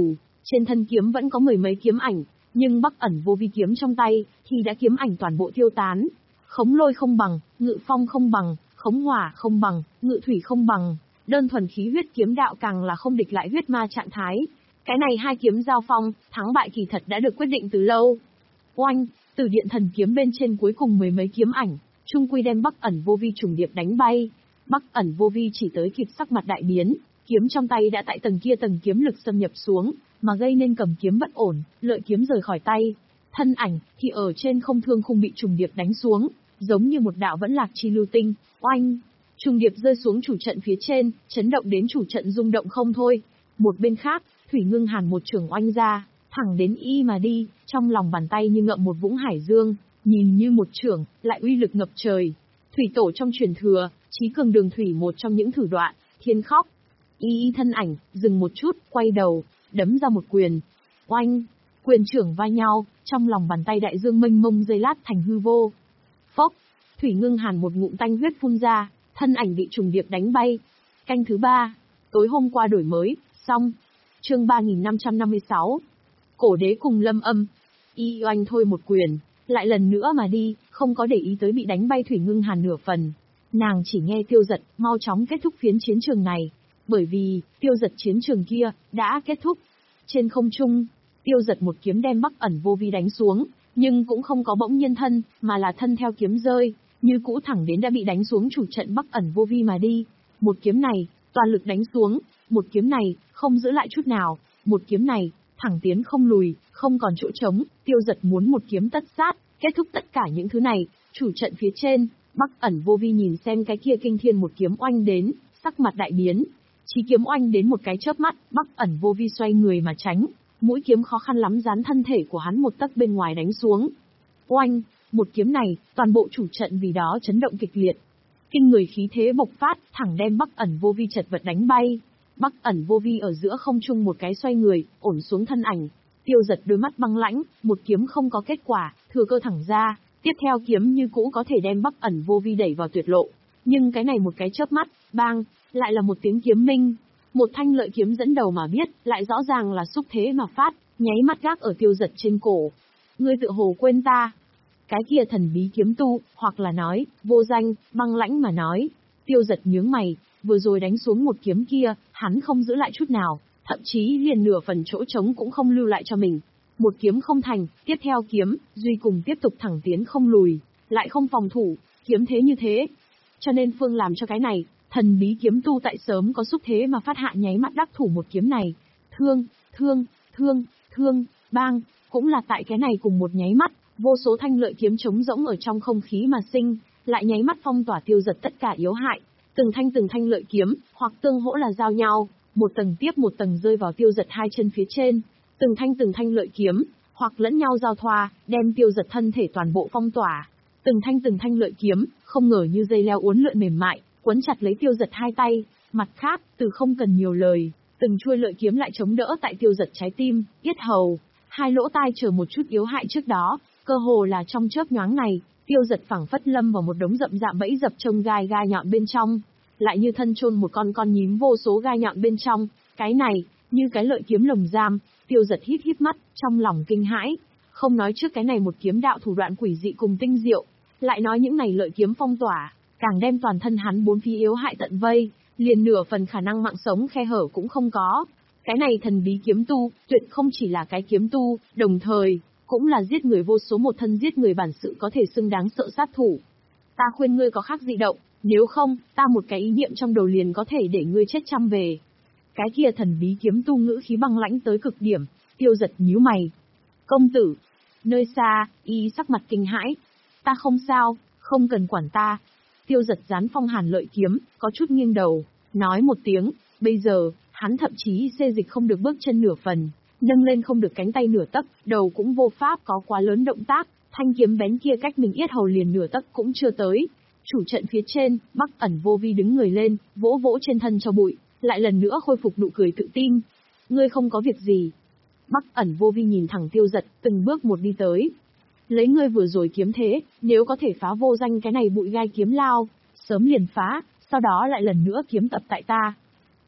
Trên thân kiếm vẫn có mười mấy kiếm ảnh, nhưng Bắc ẩn vô vi kiếm trong tay, thì đã kiếm ảnh toàn bộ tiêu tán. Khống lôi không bằng, ngự phong không bằng, khống hỏa không bằng, ngự thủy không bằng, đơn thuần khí huyết kiếm đạo càng là không địch lại huyết ma trạng thái. Cái này hai kiếm giao phong, thắng bại kỳ thật đã được quyết định từ lâu. Oanh, Tử điện thần kiếm bên trên cuối cùng mười mấy kiếm ảnh, trung quy đem Bắc ẩn vô vi trùng điệp đánh bay. Bắc ẩn vô vi chỉ tới kịp sắc mặt đại biến, kiếm trong tay đã tại tầng kia tầng kiếm lực xâm nhập xuống, mà gây nên cầm kiếm bất ổn, lợi kiếm rời khỏi tay. Thân ảnh thì ở trên không thương khung bị trùng điệp đánh xuống, giống như một đạo vẫn lạc chi lưu tinh. Oanh, trùng điệp rơi xuống chủ trận phía trên, chấn động đến chủ trận rung động không thôi. Một bên khác, Thủy Ngưng Hàn một trường oanh ra, thẳng đến y mà đi, trong lòng bàn tay như ngậm một vũng hải dương, nhìn như một trường, lại uy lực ngập trời. Thủy tổ trong truyền thừa, chí cường đường thủy một trong những thử đoạn, thiên khóc. Y y thân ảnh, dừng một chút, quay đầu, đấm ra một quyền. Oanh, quyền trưởng va nhau, trong lòng bàn tay đại dương mênh mông dây lát thành hư vô. Phốc, Thủy Ngưng Hàn một ngụm tanh huyết phun ra, thân ảnh bị trùng điệp đánh bay. Canh thứ ba, tối hôm qua đổi mới, xong. Chương ba nghìn năm trăm năm mươi sáu. Cổ đế cùng Lâm Âm. Y oanh thôi một quyền, lại lần nữa mà đi, không có để ý tới bị đánh bay Thủy Ngưng Hàn nửa phần. Nàng chỉ nghe Tiêu Dật mau chóng kết thúc phiến chiến trường này, bởi vì Tiêu Dật chiến trường kia đã kết thúc. Trên không trung, Tiêu Dật một kiếm đem Bắc ẩn vô vi đánh xuống, nhưng cũng không có bỗng nhiên thân, mà là thân theo kiếm rơi, như cũ thẳng đến đã bị đánh xuống chủ trận Bắc ẩn vô vi mà đi. Một kiếm này, toàn lực đánh xuống, một kiếm này, không giữ lại chút nào, một kiếm này, thẳng tiến không lùi, không còn chỗ trống. Tiêu Dật muốn một kiếm tất sát, kết thúc tất cả những thứ này. Chủ trận phía trên, Bắc ẩn vô vi nhìn xem cái kia kinh thiên một kiếm oanh đến, sắc mặt đại biến. Chí kiếm oanh đến một cái chớp mắt, Bắc ẩn vô vi xoay người mà tránh, mũi kiếm khó khăn lắm dán thân thể của hắn một tấc bên ngoài đánh xuống. Oanh, một kiếm này, toàn bộ chủ trận vì đó chấn động kịch liệt. Kinh người khí thế bộc phát, thẳng đem Bắc ẩn vô vi chật vật đánh bay. Bắc ẩn vô vi ở giữa không trung một cái xoay người, ổn xuống thân ảnh. Tiêu Dật đôi mắt băng lãnh, một kiếm không có kết quả, thừa cơ thẳng ra, tiếp theo kiếm như cũ có thể đem Bắc ẩn vô vi đẩy vào tuyệt lộ. Nhưng cái này một cái chớp mắt, bang, lại là một tiếng kiếm minh. Một thanh lợi kiếm dẫn đầu mà biết, lại rõ ràng là xúc thế mà phát, nháy mắt gác ở Tiêu Dật trên cổ. Ngươi tự hồ quên ta. Cái kia thần bí kiếm tu, hoặc là nói, vô danh, băng lãnh mà nói. Tiêu Dật nhướng mày, vừa rồi đánh xuống một kiếm kia, hắn không giữ lại chút nào, thậm chí liền nửa phần chỗ trống cũng không lưu lại cho mình. Một kiếm không thành, tiếp theo kiếm, duy cùng tiếp tục thẳng tiến không lùi, lại không phòng thủ, kiếm thế như thế. Cho nên Phương làm cho cái này, thần bí kiếm tu tại sớm có xúc thế mà phát hạ nháy mắt đắc thủ một kiếm này. Thương, thương, thương, thương, bang, cũng là tại cái này cùng một nháy mắt, vô số thanh lợi kiếm trống rỗng ở trong không khí mà sinh, lại nháy mắt phong tỏa Tiêu Dật tất cả yếu hại. Từng thanh từng thanh lợi kiếm, hoặc tương hỗ là giao nhau, một tầng tiếp một tầng rơi vào Tiêu Dật hai chân phía trên. Từng thanh từng thanh lợi kiếm, hoặc lẫn nhau giao thoa, đem Tiêu Dật thân thể toàn bộ phong tỏa. Từng thanh từng thanh lợi kiếm, không ngờ như dây leo uốn lượn mềm mại, quấn chặt lấy Tiêu Dật hai tay. Mặt khác, từ không cần nhiều lời, từng chuôi lợi kiếm lại chống đỡ tại Tiêu Dật trái tim, yết hầu, hai lỗ tai chờ một chút yếu hại trước đó, cơ hồ là trong chớp nhoáng này. Tiêu Dật phảng phất lâm vào một đống rậm rạp bẫy dập trông gai gai nhọn bên trong, lại như thân chôn một con con nhím vô số gai nhọn bên trong. Cái này, như cái lợi kiếm lồng giam. Tiêu Dật híp híp mắt, trong lòng kinh hãi. Không nói trước cái này một kiếm đạo thủ đoạn quỷ dị cùng tinh diệu, lại nói những này lợi kiếm phong tỏa, càng đem toàn thân hắn bốn phía yếu hại tận vây, liền nửa phần khả năng mạng sống khe hở cũng không có. Cái này thần bí kiếm tu, tuyệt không chỉ là cái kiếm tu, đồng thời cũng là giết người vô số một thân giết người bản sự có thể xưng đáng sợ sát thủ. Ta khuyên ngươi có khác dị động, nếu không, ta một cái ý niệm trong đầu liền có thể để ngươi chết trăm về. Cái kia thần bí kiếm tu ngữ khí băng lãnh tới cực điểm. Tiêu Dật nhíu mày. Công tử. Nơi xa, y sắc mặt kinh hãi. Ta không sao, không cần quản ta. Tiêu Dật gián phong hàn lợi kiếm, có chút nghiêng đầu, nói một tiếng. Bây giờ, hắn thậm chí xê dịch không được bước chân nửa phần, nâng lên không được cánh tay nửa tấc, đầu cũng vô pháp có quá lớn động tác. Thanh kiếm bén kia cách mình yết hầu liền nửa tấc cũng chưa tới. Chủ trận phía trên, Bắc ẩn vô vi đứng người lên, vỗ vỗ trên thân cho bụi, lại lần nữa khôi phục nụ cười tự tin. Ngươi không có việc gì. Bắc ẩn vô vi nhìn thẳng Tiêu Dật, từng bước một đi tới. Lấy ngươi vừa rồi kiếm thế, nếu có thể phá vô danh cái này bụi gai kiếm lao, sớm liền phá, sau đó lại lần nữa kiếm tập tại ta.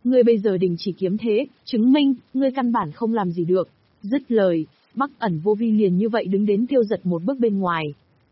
Ngươi bây giờ đình chỉ kiếm thế, chứng minh, ngươi căn bản không làm gì được. Dứt lời, Bắc ẩn vô vi liền như vậy đứng đến Tiêu Giật một bước bên ngoài.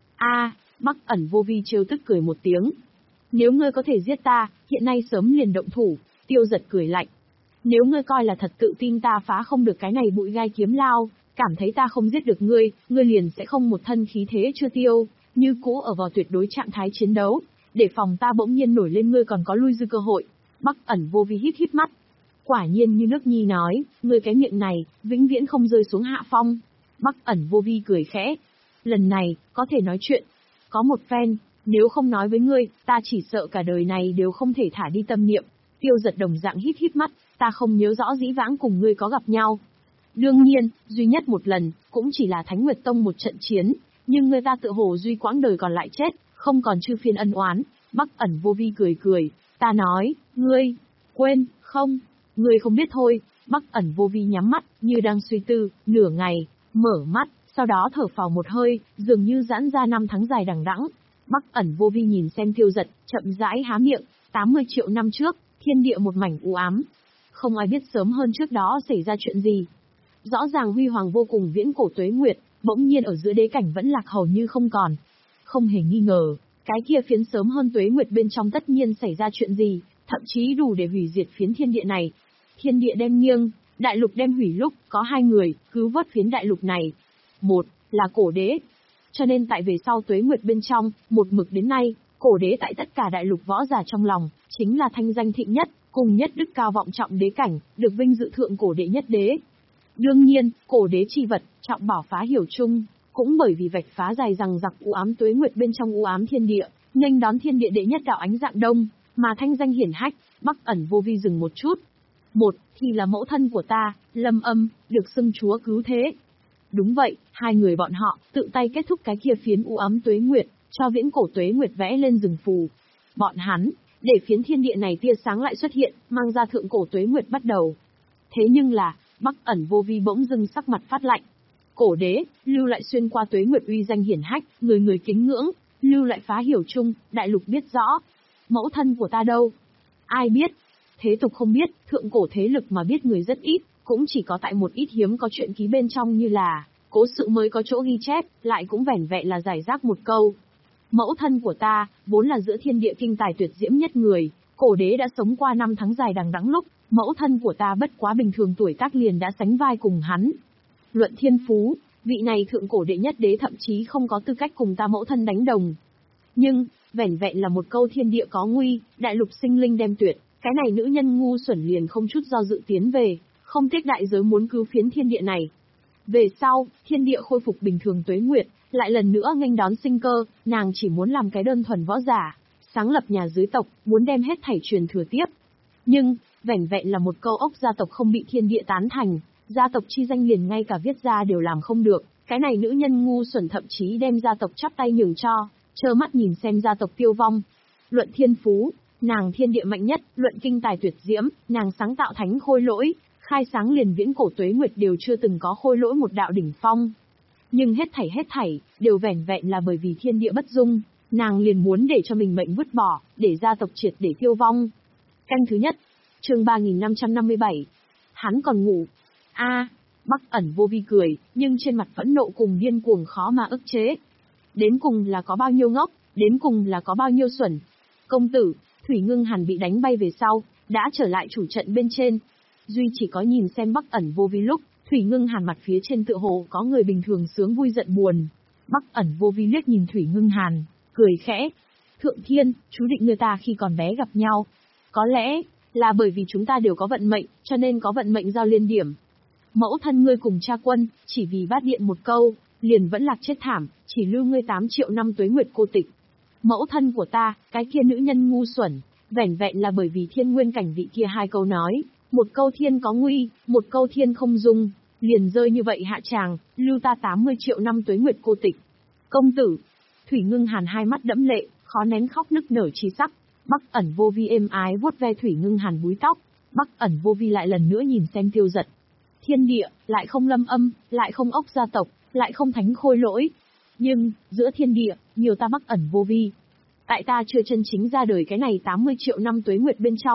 A, Bắc ẩn vô vi trêu tức cười một tiếng. Nếu ngươi có thể giết ta, hiện nay sớm liền động thủ. Tiêu Giật cười lạnh. Nếu ngươi coi là thật tự tin ta phá không được cái này bụi gai kiếm lao, cảm thấy ta không giết được ngươi, ngươi liền sẽ không một thân khí thế chưa tiêu, như cũ ở vào tuyệt đối trạng thái chiến đấu, để phòng ta bỗng nhiên nổi lên ngươi còn có lui dư cơ hội. Bắc ẩn vô vi híp híp mắt. Quả nhiên như nước nhi nói, ngươi cái miệng này, vĩnh viễn không rơi xuống hạ phong. Bắc ẩn vô vi cười khẽ. Lần này, có thể nói chuyện. Có một phen, nếu không nói với ngươi, ta chỉ sợ cả đời này đều không thể thả đi tâm niệm. Tiêu Giật đồng dạng híp híp mắt, ta không nhớ rõ dĩ vãng cùng ngươi có gặp nhau. Đương nhiên, duy nhất một lần, cũng chỉ là Thánh Nguyệt Tông một trận chiến, nhưng người ta tự hồ duy quãng đời còn lại chết, không còn chư phiên ân oán. Bắc ẩn vô vi cười cười, ta nói, ngươi, quên, không, ngươi không biết thôi. Bắc ẩn vô vi nhắm mắt, như đang suy tư, nửa ngày, mở mắt, sau đó thở phào một hơi, dường như giãn ra năm tháng dài đằng đẵng. Bắc ẩn vô vi nhìn xem Tiêu Giật, chậm rãi há miệng, tám mươi triệu năm trước, thiên địa một mảnh u ám. Không ai biết sớm hơn trước đó xảy ra chuyện gì. Rõ ràng huy hoàng vô cùng viễn cổ tuế nguyệt, bỗng nhiên ở giữa đế cảnh vẫn lạc hầu như không còn. Không hề nghi ngờ, cái kia phiến sớm hơn tuế nguyệt bên trong tất nhiên xảy ra chuyện gì, thậm chí đủ để hủy diệt phiến thiên địa này. Thiên địa đem nghiêng, đại lục đem hủy lúc, có hai người, cứu vớt phiến đại lục này. Một, là cổ đế. Cho nên tại về sau tuế nguyệt bên trong, một mực đến nay, cổ đế tại tất cả đại lục võ giả trong lòng, chính là thanh danh thịnh nhất, cùng nhất đức cao vọng trọng đế cảnh, được vinh dự thượng cổ đệ nhất đế. Đương nhiên, cổ đế chi vật, trọng bảo phá hiểu chung, cũng bởi vì vạch phá dài rằng giặc u ám tuế nguyệt bên trong u ám thiên địa, nghênh đón thiên địa đệ nhất đạo ánh dạng đông, mà thanh danh hiển hách. Bắc ẩn vô vi dừng một chút. Một, thì là mẫu thân của ta, Lâm Âm, được xưng chúa cứu thế. Đúng vậy, hai người bọn họ, tự tay kết thúc cái kia phiến u ám tuế nguyệt, cho viễn cổ tuế nguyệt vẽ lên rừng phù. Bọn hắn, để phiến thiên địa này tia sáng lại xuất hiện, mang ra thượng cổ tuế nguyệt bắt đầu. Thế nhưng là, Bắc ẩn vô vi bỗng dưng sắc mặt phát lạnh. Cổ đế, lưu lại xuyên qua tuế nguyệt uy danh hiển hách, người người kính ngưỡng, lưu lại phá hiểu chung, đại lục biết rõ. Mẫu thân của ta đâu? Ai biết? Thế tục không biết, thượng cổ thế lực mà biết người rất ít, cũng chỉ có tại một ít hiếm có chuyện ký bên trong như là, cố sự mới có chỗ ghi chép, lại cũng vẻn vẹn là giải rác một câu. Mẫu thân của ta, vốn là giữa thiên địa kinh tài tuyệt diễm nhất người, cổ đế đã sống qua năm tháng dài đằng đẵng lúc, mẫu thân của ta bất quá bình thường tuổi tác liền đã sánh vai cùng hắn. Luận thiên phú, vị này thượng cổ đệ nhất đế thậm chí không có tư cách cùng ta mẫu thân đánh đồng. Nhưng, vẻn vẹn là một câu thiên địa có nguy, đại lục sinh linh đem tuyệt, cái này nữ nhân ngu xuẩn liền không chút do dự tiến về, không tiếc đại giới muốn cứu phiến thiên địa này. Về sau, thiên địa khôi phục bình thường tuế nguyệt, lại lần nữa nghênh đón sinh cơ, nàng chỉ muốn làm cái đơn thuần võ giả, sáng lập nhà dưới tộc, muốn đem hết thảy truyền thừa tiếp. Nhưng, vẻn vẹn là một câu ốc gia tộc không bị thiên địa tán thành, gia tộc chi danh liền ngay cả viết ra đều làm không được, cái này nữ nhân ngu xuẩn thậm chí đem gia tộc chắp tay nhường cho, trơ mắt nhìn xem gia tộc tiêu vong. Luận thiên phú, nàng thiên địa mạnh nhất, luận kinh tài tuyệt diễm, nàng sáng tạo thánh khôi lỗi, khai sáng liền viễn cổ tuế nguyệt đều chưa từng có khôi lỗi một đạo đỉnh phong. Nhưng hết thảy hết thảy, đều vẻn vẹn là bởi vì thiên địa bất dung, nàng liền muốn để cho mình mệnh vứt bỏ, để gia tộc triệt để tiêu vong. Canh thứ nhất, chương ba nghìn năm trăm năm mươi bảy. Hắn còn ngủ. A, Bắc ẩn vô vi cười, nhưng trên mặt phẫn nộ cùng điên cuồng khó mà ức chế. Đến cùng là có bao nhiêu ngốc, đến cùng là có bao nhiêu xuẩn. Công tử, Thủy Ngưng Hàn bị đánh bay về sau, đã trở lại chủ trận bên trên. Duy chỉ có nhìn xem Bắc ẩn vô vi lúc, Thủy Ngưng Hàn mặt phía trên tựa hồ có người bình thường sướng vui giận buồn. Bắc ẩn vô vi liếc nhìn Thủy Ngưng Hàn, cười khẽ. Thượng thiên, chú định người ta khi còn bé gặp nhau. Có lẽ, là bởi vì chúng ta đều có vận mệnh, cho nên có vận mệnh giao liên điểm. Mẫu thân ngươi cùng cha quân, chỉ vì bát điện một câu, liền vẫn lạc chết thảm, chỉ lưu ngươi tám triệu năm tuế nguyệt cô tịch. Mẫu thân của ta, cái kia nữ nhân ngu xuẩn, vẻn vẹn là bởi vì thiên nguyên cảnh vị kia hai câu nói, một câu thiên có nguy, một câu thiên không dung, liền rơi như vậy hạ tràng, lưu ta tám mươi triệu năm tuế nguyệt cô tịch. Công tử, Thủy Ngưng Hàn hai mắt đẫm lệ, khó nén khóc nức nở chi sắc. Bắc ẩn vô vi êm ái vuốt ve Thủy Ngưng Hàn búi tóc, Bắc ẩn vô vi lại lần nữa nhìn xem Tiêu Giật. Thiên địa, lại không Lâm Âm, lại không ốc gia tộc, lại không thánh khôi lỗi. Nhưng, giữa thiên địa, nhiều ta Bắc ẩn vô vi. Tại ta chưa chân chính ra đời cái này tám mươi triệu năm tuế nguyệt bên trong,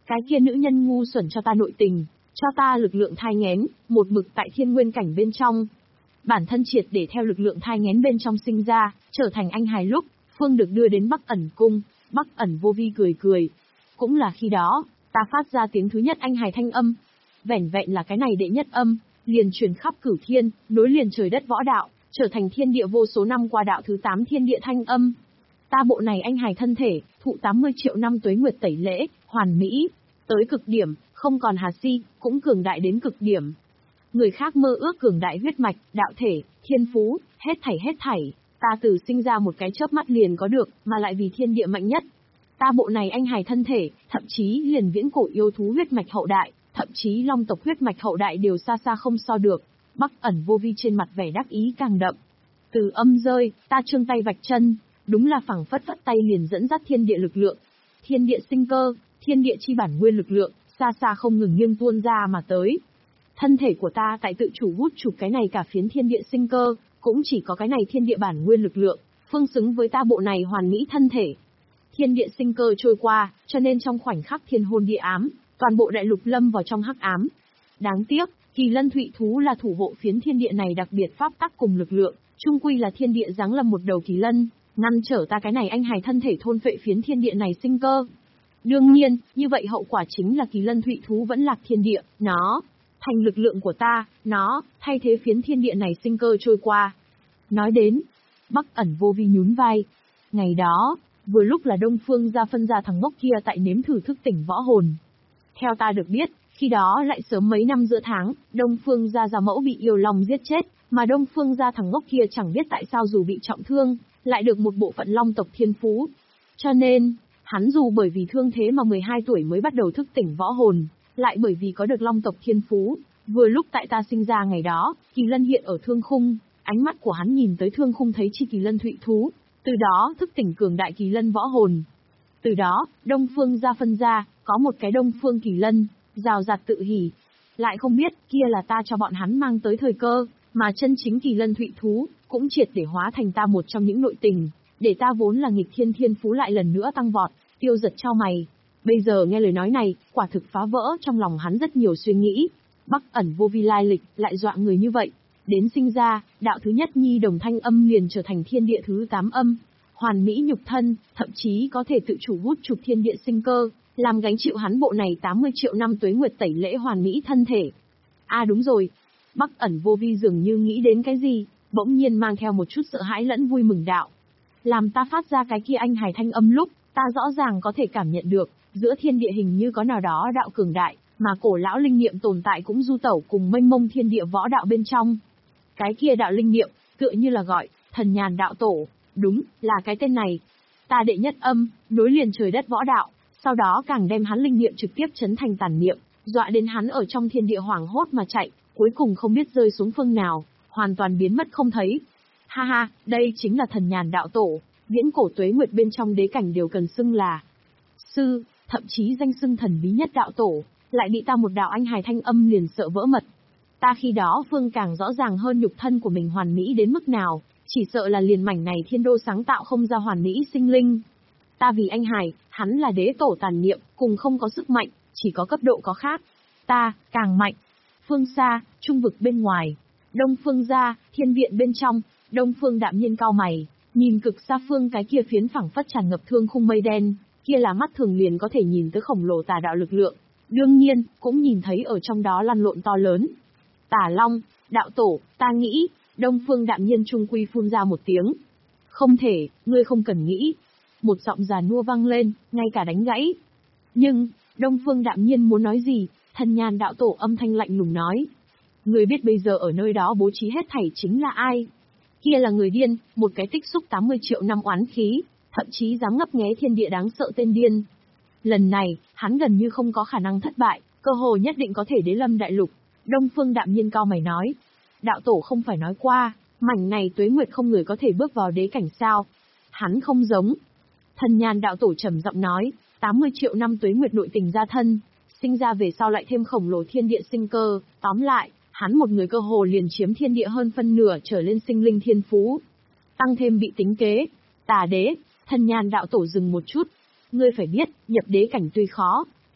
Cái kia nữ nhân ngu xuẩn cho ta nội tình, cho ta lực lượng thai nghén, một mực tại thiên nguyên cảnh bên trong. Bản thân triệt để theo lực lượng thai nghén bên trong sinh ra, trở thành anh hài lúc, Phương được đưa đến Bắc ẩn cung, Bắc ẩn vô vi cười cười. Cũng là khi đó, ta phát ra tiếng thứ nhất anh hài thanh âm. Vẻn vẹn là cái này đệ nhất âm, liền truyền khắp cửu thiên, nối liền trời đất võ đạo, trở thành thiên địa vô số năm qua đạo thứ tám thiên địa thanh âm. Ta bộ này anh hài thân thể, thụ tám mươi triệu năm tuế nguyệt tẩy lễ, hoàn mỹ, tới cực điểm, không còn hà si, cũng cường đại đến cực điểm. Người khác mơ ước cường đại huyết mạch, đạo thể, thiên phú, hết thảy hết thảy, ta từ sinh ra một cái chớp mắt liền có được, mà lại vì thiên địa mạnh nhất. Ta bộ này anh hài thân thể, thậm chí liền viễn cổ yêu thú huyết mạch hậu đại, thậm chí long tộc huyết mạch hậu đại đều xa xa không so được. Bắc ẩn vô vi trên mặt vẻ đắc ý càng đậm. Từ âm rơi, ta trương tay vạch chân, đúng là phẳng phất phất tay liền dẫn dắt thiên địa lực lượng. Thiên địa sinh cơ, thiên địa chi bản nguyên lực lượng, xa xa không ngừng nghiêng tuôn ra mà tới. Thân thể của ta tại tự chủ hút chụp cái này cả phiến thiên địa sinh cơ, cũng chỉ có cái này thiên địa bản nguyên lực lượng, phương xứng với ta bộ này hoàn mỹ thân thể. Thiên địa sinh cơ trôi qua, cho nên trong khoảnh khắc thiên hôn địa ám, toàn bộ đại lục lâm vào trong hắc ám. Đáng tiếc, kỳ lân thụy thú là thủ hộ phiến thiên địa này đặc biệt pháp tắc cùng lực lượng, chung quy là thiên địa giáng lâm một đầu kỳ lân, ngăn trở ta cái này anh hài thân thể thôn phệ phiến thiên địa này sinh cơ. Đương nhiên, như vậy hậu quả chính là kỳ lân thụy thú vẫn lạc thiên địa, nó thành lực lượng của ta, nó thay thế phiến thiên địa này sinh cơ trôi qua. Nói đến, Bắc ẩn vô vi nhún vai. Ngày đó, vừa lúc là Đông Phương gia phân ra thằng ngốc kia tại nếm thử thức tỉnh võ hồn. Theo ta được biết, khi đó lại sớm mấy năm giữa tháng, Đông Phương gia gia mẫu bị yêu long giết chết, mà Đông Phương gia thằng ngốc kia chẳng biết tại sao dù bị trọng thương, lại được một bộ phận long tộc thiên phú. Cho nên, hắn dù bởi vì thương thế mà mười hai tuổi mới bắt đầu thức tỉnh võ hồn, lại bởi vì có được long tộc thiên phú, vừa lúc tại ta sinh ra ngày đó, kỳ lân hiện ở thương khung, ánh mắt của hắn nhìn tới thương khung thấy chi kỳ lân thụy thú, từ đó thức tỉnh cường đại kỳ lân võ hồn. Từ đó, Đông Phương gia phân ra, có một cái Đông Phương kỳ lân, rào rạt tự hỉ. Lại không biết, kia là ta cho bọn hắn mang tới thời cơ, mà chân chính kỳ lân thụy thú, cũng triệt để hóa thành ta một trong những nội tình, để ta vốn là nghịch thiên thiên phú lại lần nữa tăng vọt, tiêu giật cho mày. Bây giờ nghe lời nói này, quả thực phá vỡ trong lòng hắn rất nhiều suy nghĩ. Bắc ẩn vô vi lai lịch, lại dọa người như vậy. Đến sinh ra, đạo thứ nhất nhi đồng thanh âm liền trở thành thiên địa thứ tám âm. Hoàn mỹ nhục thân, thậm chí có thể tự chủ hút chụp thiên địa sinh cơ, làm gánh chịu hắn bộ này tám mươi triệu năm tuế nguyệt tẩy lễ hoàn mỹ thân thể. À đúng rồi, Bắc ẩn vô vi dường như nghĩ đến cái gì, bỗng nhiên mang theo một chút sợ hãi lẫn vui mừng đạo. Làm ta phát ra cái kia anh hài thanh âm lúc, ta rõ ràng có thể cảm nhận được, giữa thiên địa hình như có nào đó đạo cường đại, mà cổ lão linh niệm tồn tại cũng du tẩu cùng mênh mông thiên địa võ đạo bên trong. Cái kia đạo linh niệm, tựa như là gọi, thần nhàn đạo tổ, đúng, là cái tên này. Ta đệ nhất âm, nối liền trời đất võ đạo, sau đó càng đem hắn linh niệm trực tiếp chấn thành tàn niệm, dọa đến hắn ở trong thiên địa hoảng hốt mà chạy, cuối cùng không biết rơi xuống phương nào, hoàn toàn biến mất không thấy. Ha ha, đây chính là thần nhàn đạo tổ, viễn cổ tuế nguyệt bên trong đế cảnh đều cần xưng là sư, thậm chí danh xưng thần bí nhất đạo tổ, lại bị ta một đạo anh hài thanh âm liền sợ vỡ mật. Ta khi đó phương càng rõ ràng hơn nhục thân của mình hoàn mỹ đến mức nào, chỉ sợ là liền mảnh này thiên đô sáng tạo không ra hoàn mỹ sinh linh. Ta vì anh hài, hắn là đế tổ tàn niệm, cùng không có sức mạnh, chỉ có cấp độ có khác. Ta, càng mạnh. Phương xa, trung vực bên ngoài, Đông Phương gia, thiên viện bên trong, Đông Phương đạm nhiên cao mày, nhìn cực xa phương cái kia phiến phẳng phất tràn ngập thương khung mây đen, kia là mắt thường liền có thể nhìn tới khổng lồ tà đạo lực lượng, đương nhiên, cũng nhìn thấy ở trong đó lăn lộn to lớn. Tả Long, đạo tổ, ta nghĩ, Đông Phương đạm nhiên trung quy phun ra một tiếng. Không thể, ngươi không cần nghĩ. Một giọng già nua vang lên, ngay cả đánh gãy. Nhưng, Đông Phương đạm nhiên muốn nói gì, thần nhàn đạo tổ âm thanh lạnh lùng nói. Ngươi biết bây giờ ở nơi đó bố trí hết thảy chính là ai? Kia là người điên, một cái tích xúc tám mươi triệu năm oán khí, thậm chí dám ngấp nghé thiên địa đáng sợ tên điên. Lần này, hắn gần như không có khả năng thất bại, cơ hội nhất định có thể đế lâm đại lục. Đông Phương đạm nhiên cao mày nói. Đạo tổ không phải nói qua, mảnh này tuế nguyệt không người có thể bước vào đế cảnh sao? Hắn không giống. Thần nhàn đạo tổ trầm giọng nói, tám mươi triệu năm tuế nguyệt nội tình gia thân, sinh ra về sau lại thêm khổng lồ thiên địa sinh cơ, tóm lại, hắn một người cơ hồ liền chiếm thiên địa hơn phân nửa trở lên sinh linh thiên phú. Tăng thêm bị tính kế, tà đế, thần nhàn đạo tổ dừng một chút. Ngươi phải biết, nhập đế cảnh tuy khó,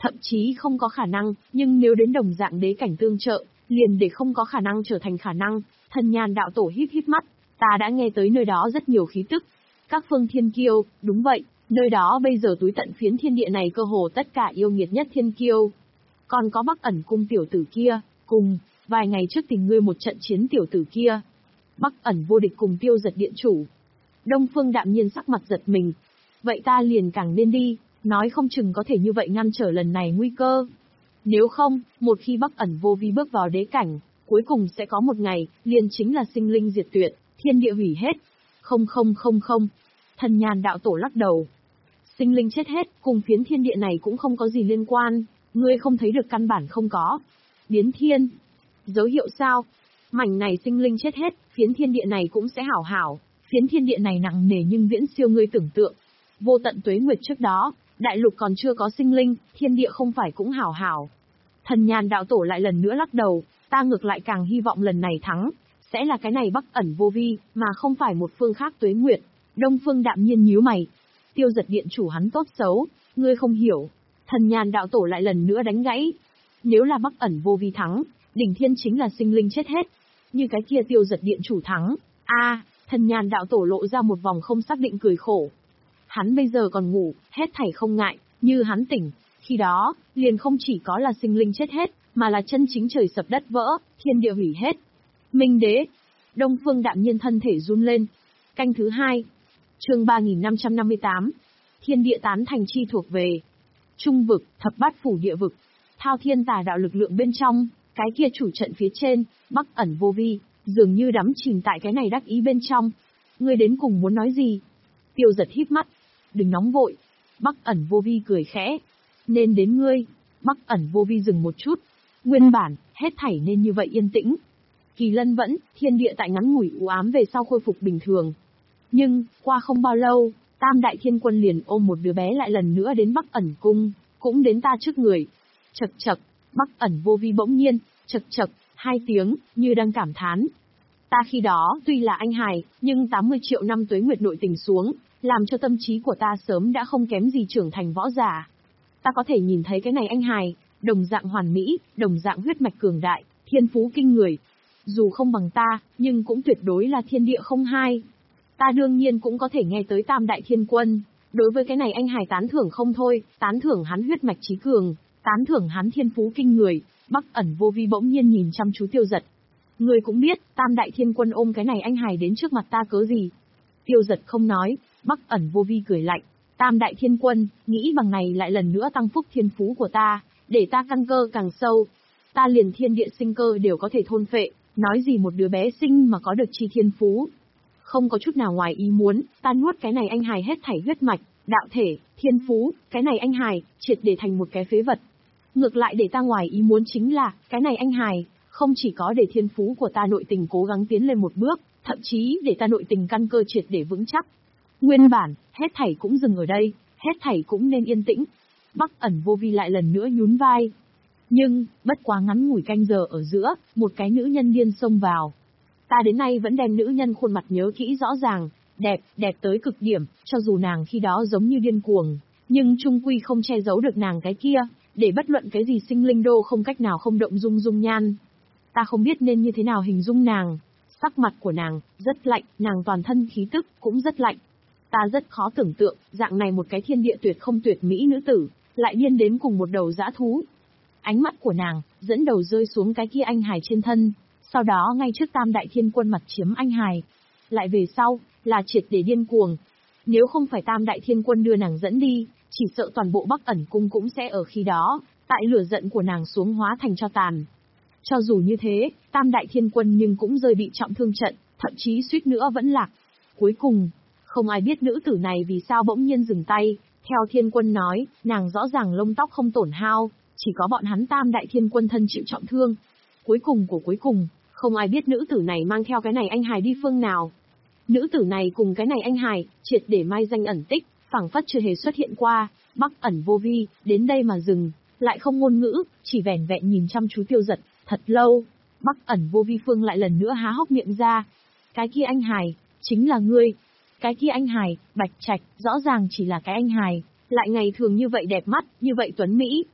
thậm chí không có khả năng, nhưng nếu đến đồng dạng đế cảnh tương trợ, liền để không có khả năng trở thành khả năng. Thần Nhàn đạo tổ híp híp mắt, ta đã nghe tới nơi đó rất nhiều khí tức. Các phương thiên kiêu, đúng vậy, nơi đó bây giờ túi tận phiến thiên địa này cơ hồ tất cả yêu nghiệt nhất thiên kiêu. Còn có Bắc Ẩn cung tiểu tử kia, cùng, vài ngày trước tình ngươi một trận chiến tiểu tử kia. Bắc Ẩn vô địch cùng Tiêu Giật điện chủ. Đông Phương đạm nhiên sắc mặt giật mình. Vậy ta liền càng nên đi, nói không chừng có thể như vậy ngăn trở lần này nguy cơ. Nếu không, một khi Bắc Ẩn vô vi bước vào đế cảnh, cuối cùng sẽ có một ngày, liền chính là sinh linh diệt tuyệt, thiên địa hủy hết. Không không không không. Thần Nhàn đạo tổ lắc đầu. Sinh linh chết hết, cùng phiến thiên địa này cũng không có gì liên quan, ngươi không thấy được căn bản không có. Biến thiên. Dấu hiệu sao? Mảnh này sinh linh chết hết, phiến thiên địa này cũng sẽ hảo hảo. Phiến thiên địa này nặng nề nhưng viễn siêu ngươi tưởng tượng. Vô tận tuế nguyệt trước đó, đại lục còn chưa có sinh linh, thiên địa không phải cũng hảo hảo. Thần Nhàn đạo tổ lại lần nữa lắc đầu, ta ngược lại càng hy vọng lần này thắng, sẽ là cái này Bắc Ẩn vô vi, mà không phải một phương khác tuế nguyệt. Đông Phương đạm nhiên nhíu mày. Tiêu Giật điện chủ hắn tốt xấu, ngươi không hiểu. Thần Nhàn đạo tổ lại lần nữa đánh gãy. Nếu là Bắc Ẩn vô vi thắng, đỉnh thiên chính là sinh linh chết hết. Như cái kia Tiêu Giật điện chủ thắng. A, Thần Nhàn đạo tổ lộ ra một vòng không xác định cười khổ. Hắn bây giờ còn ngủ, hết thảy không ngại, như hắn tỉnh, khi đó, liền không chỉ có là sinh linh chết hết, mà là chân chính trời sập đất vỡ, thiên địa hủy hết. Minh đế. Đông Phương đạm nhiên thân thể run lên. Canh thứ hai. Chương ba nghìn năm trăm năm mươi tám. Thiên địa tán thành chi thuộc về Trung vực, thập bát phủ địa vực. Thao thiên tà đạo lực lượng bên trong, cái kia chủ trận phía trên, Bắc Ẩn vô vi, dường như đắm chìm tại cái này đắc ý bên trong. Ngươi đến cùng muốn nói gì? Tiêu Giật híp mắt. Đừng nóng vội. Bắc Ẩn vô vi cười khẽ. Nên đến ngươi. Bắc Ẩn vô vi dừng một chút. Nguyên bản, hết thảy nên như vậy yên tĩnh. Kỳ lân vẫn, thiên địa tại ngắn ngủi u ám về sau khôi phục bình thường. Nhưng, qua không bao lâu, Tam Đại Thiên Quân liền ôm một đứa bé lại lần nữa đến Bắc Ẩn cung, cũng đến ta trước người. Chậc chậc, Bắc Ẩn vô vi bỗng nhiên, chậc chậc, hai tiếng, như đang cảm thán. Ta khi đó, tuy là anh hài, nhưng tám mươi triệu năm tuế nguyệt nội tình xuống, làm cho tâm trí của ta sớm đã không kém gì trưởng thành võ giả. Ta có thể nhìn thấy cái này anh hài, đồng dạng hoàn mỹ, đồng dạng huyết mạch cường đại, thiên phú kinh người. Dù không bằng ta, nhưng cũng tuyệt đối là thiên địa không hai. Ta đương nhiên cũng có thể nghe tới Tam Đại Thiên Quân. Đối với cái này anh hài tán thưởng không thôi, tán thưởng hắn huyết mạch trí cường, tán thưởng hắn thiên phú kinh người. Bắc Ẩn vô vi bỗng nhiên nhìn chăm chú Tiêu Giật. Ngươi cũng biết, Tam Đại Thiên Quân ôm cái này anh hài đến trước mặt ta cớ gì? Tiêu Giật không nói, Bắc Ẩn vô vi cười lạnh. Tam Đại Thiên Quân, nghĩ bằng này lại lần nữa tăng phúc thiên phú của ta, để ta căn cơ càng sâu. Ta liền thiên địa sinh cơ đều có thể thôn phệ, nói gì một đứa bé sinh mà có được chi thiên phú. Không có chút nào ngoài ý muốn, ta nuốt cái này anh hài hết thảy huyết mạch, đạo thể, thiên phú, cái này anh hài, triệt để thành một cái phế vật. Ngược lại để ta ngoài ý muốn chính là, cái này anh hài, không chỉ có để thiên phú của ta nội tình cố gắng tiến lên một bước, thậm chí để ta nội tình căn cơ triệt để vững chắc. Nguyên bản, hết thảy cũng dừng ở đây, hết thảy cũng nên yên tĩnh. Bắc Ẩn vô vi lại lần nữa nhún vai. Nhưng, bất quá ngắn ngủi canh giờ ở giữa, một cái nữ nhân điên xông vào. Ta đến nay vẫn đem nữ nhân khuôn mặt nhớ kỹ rõ ràng, đẹp, đẹp tới cực điểm, cho dù nàng khi đó giống như điên cuồng, nhưng trung quy không che giấu được nàng cái kia, để bất luận cái gì sinh linh đô không cách nào không động dung dung nhan. Ta không biết nên như thế nào hình dung nàng, sắc mặt của nàng, rất lạnh, nàng toàn thân khí tức, cũng rất lạnh. Ta rất khó tưởng tượng, dạng này một cái thiên địa tuyệt không tuyệt mỹ nữ tử, lại điên đến cùng một đầu dã thú. Ánh mắt của nàng, dẫn đầu rơi xuống cái kia anh hài trên thân, sau đó ngay trước Tam Đại Thiên Quân mặt chiếm anh hài. Lại về sau, là triệt để điên cuồng. Nếu không phải Tam Đại Thiên Quân đưa nàng dẫn đi, chỉ sợ toàn bộ Bắc Ẩn cung cũng sẽ ở khi đó, tại lửa giận của nàng xuống hóa thành tro tàn. Cho dù như thế, Tam Đại Thiên Quân nhưng cũng rơi bị trọng thương trận, thậm chí suýt nữa vẫn lạc. Cuối cùng, không ai biết nữ tử này vì sao bỗng nhiên dừng tay, theo Thiên Quân nói, nàng rõ ràng lông tóc không tổn hao, chỉ có bọn hắn Tam Đại Thiên Quân thân chịu trọng thương. Cuối cùng của cuối cùng, không ai biết nữ tử này mang theo cái này anh hài đi phương nào. Nữ tử này cùng cái này anh hài, triệt để mai danh ẩn tích, phảng phất chưa hề xuất hiện qua. Bắc Ẩn vô vi, đến đây mà dừng, lại không ngôn ngữ, chỉ vẻn vẹn nhìn chăm chú Tiêu Giật, thật lâu. Bắc Ẩn vô vi phương lại lần nữa há hốc miệng ra. Cái kia anh hài, chính là ngươi. Cái kia anh hài, Bạch Trạch, rõ ràng chỉ là cái anh hài, lại ngày thường như vậy đẹp mắt, như vậy tuấn mỹ.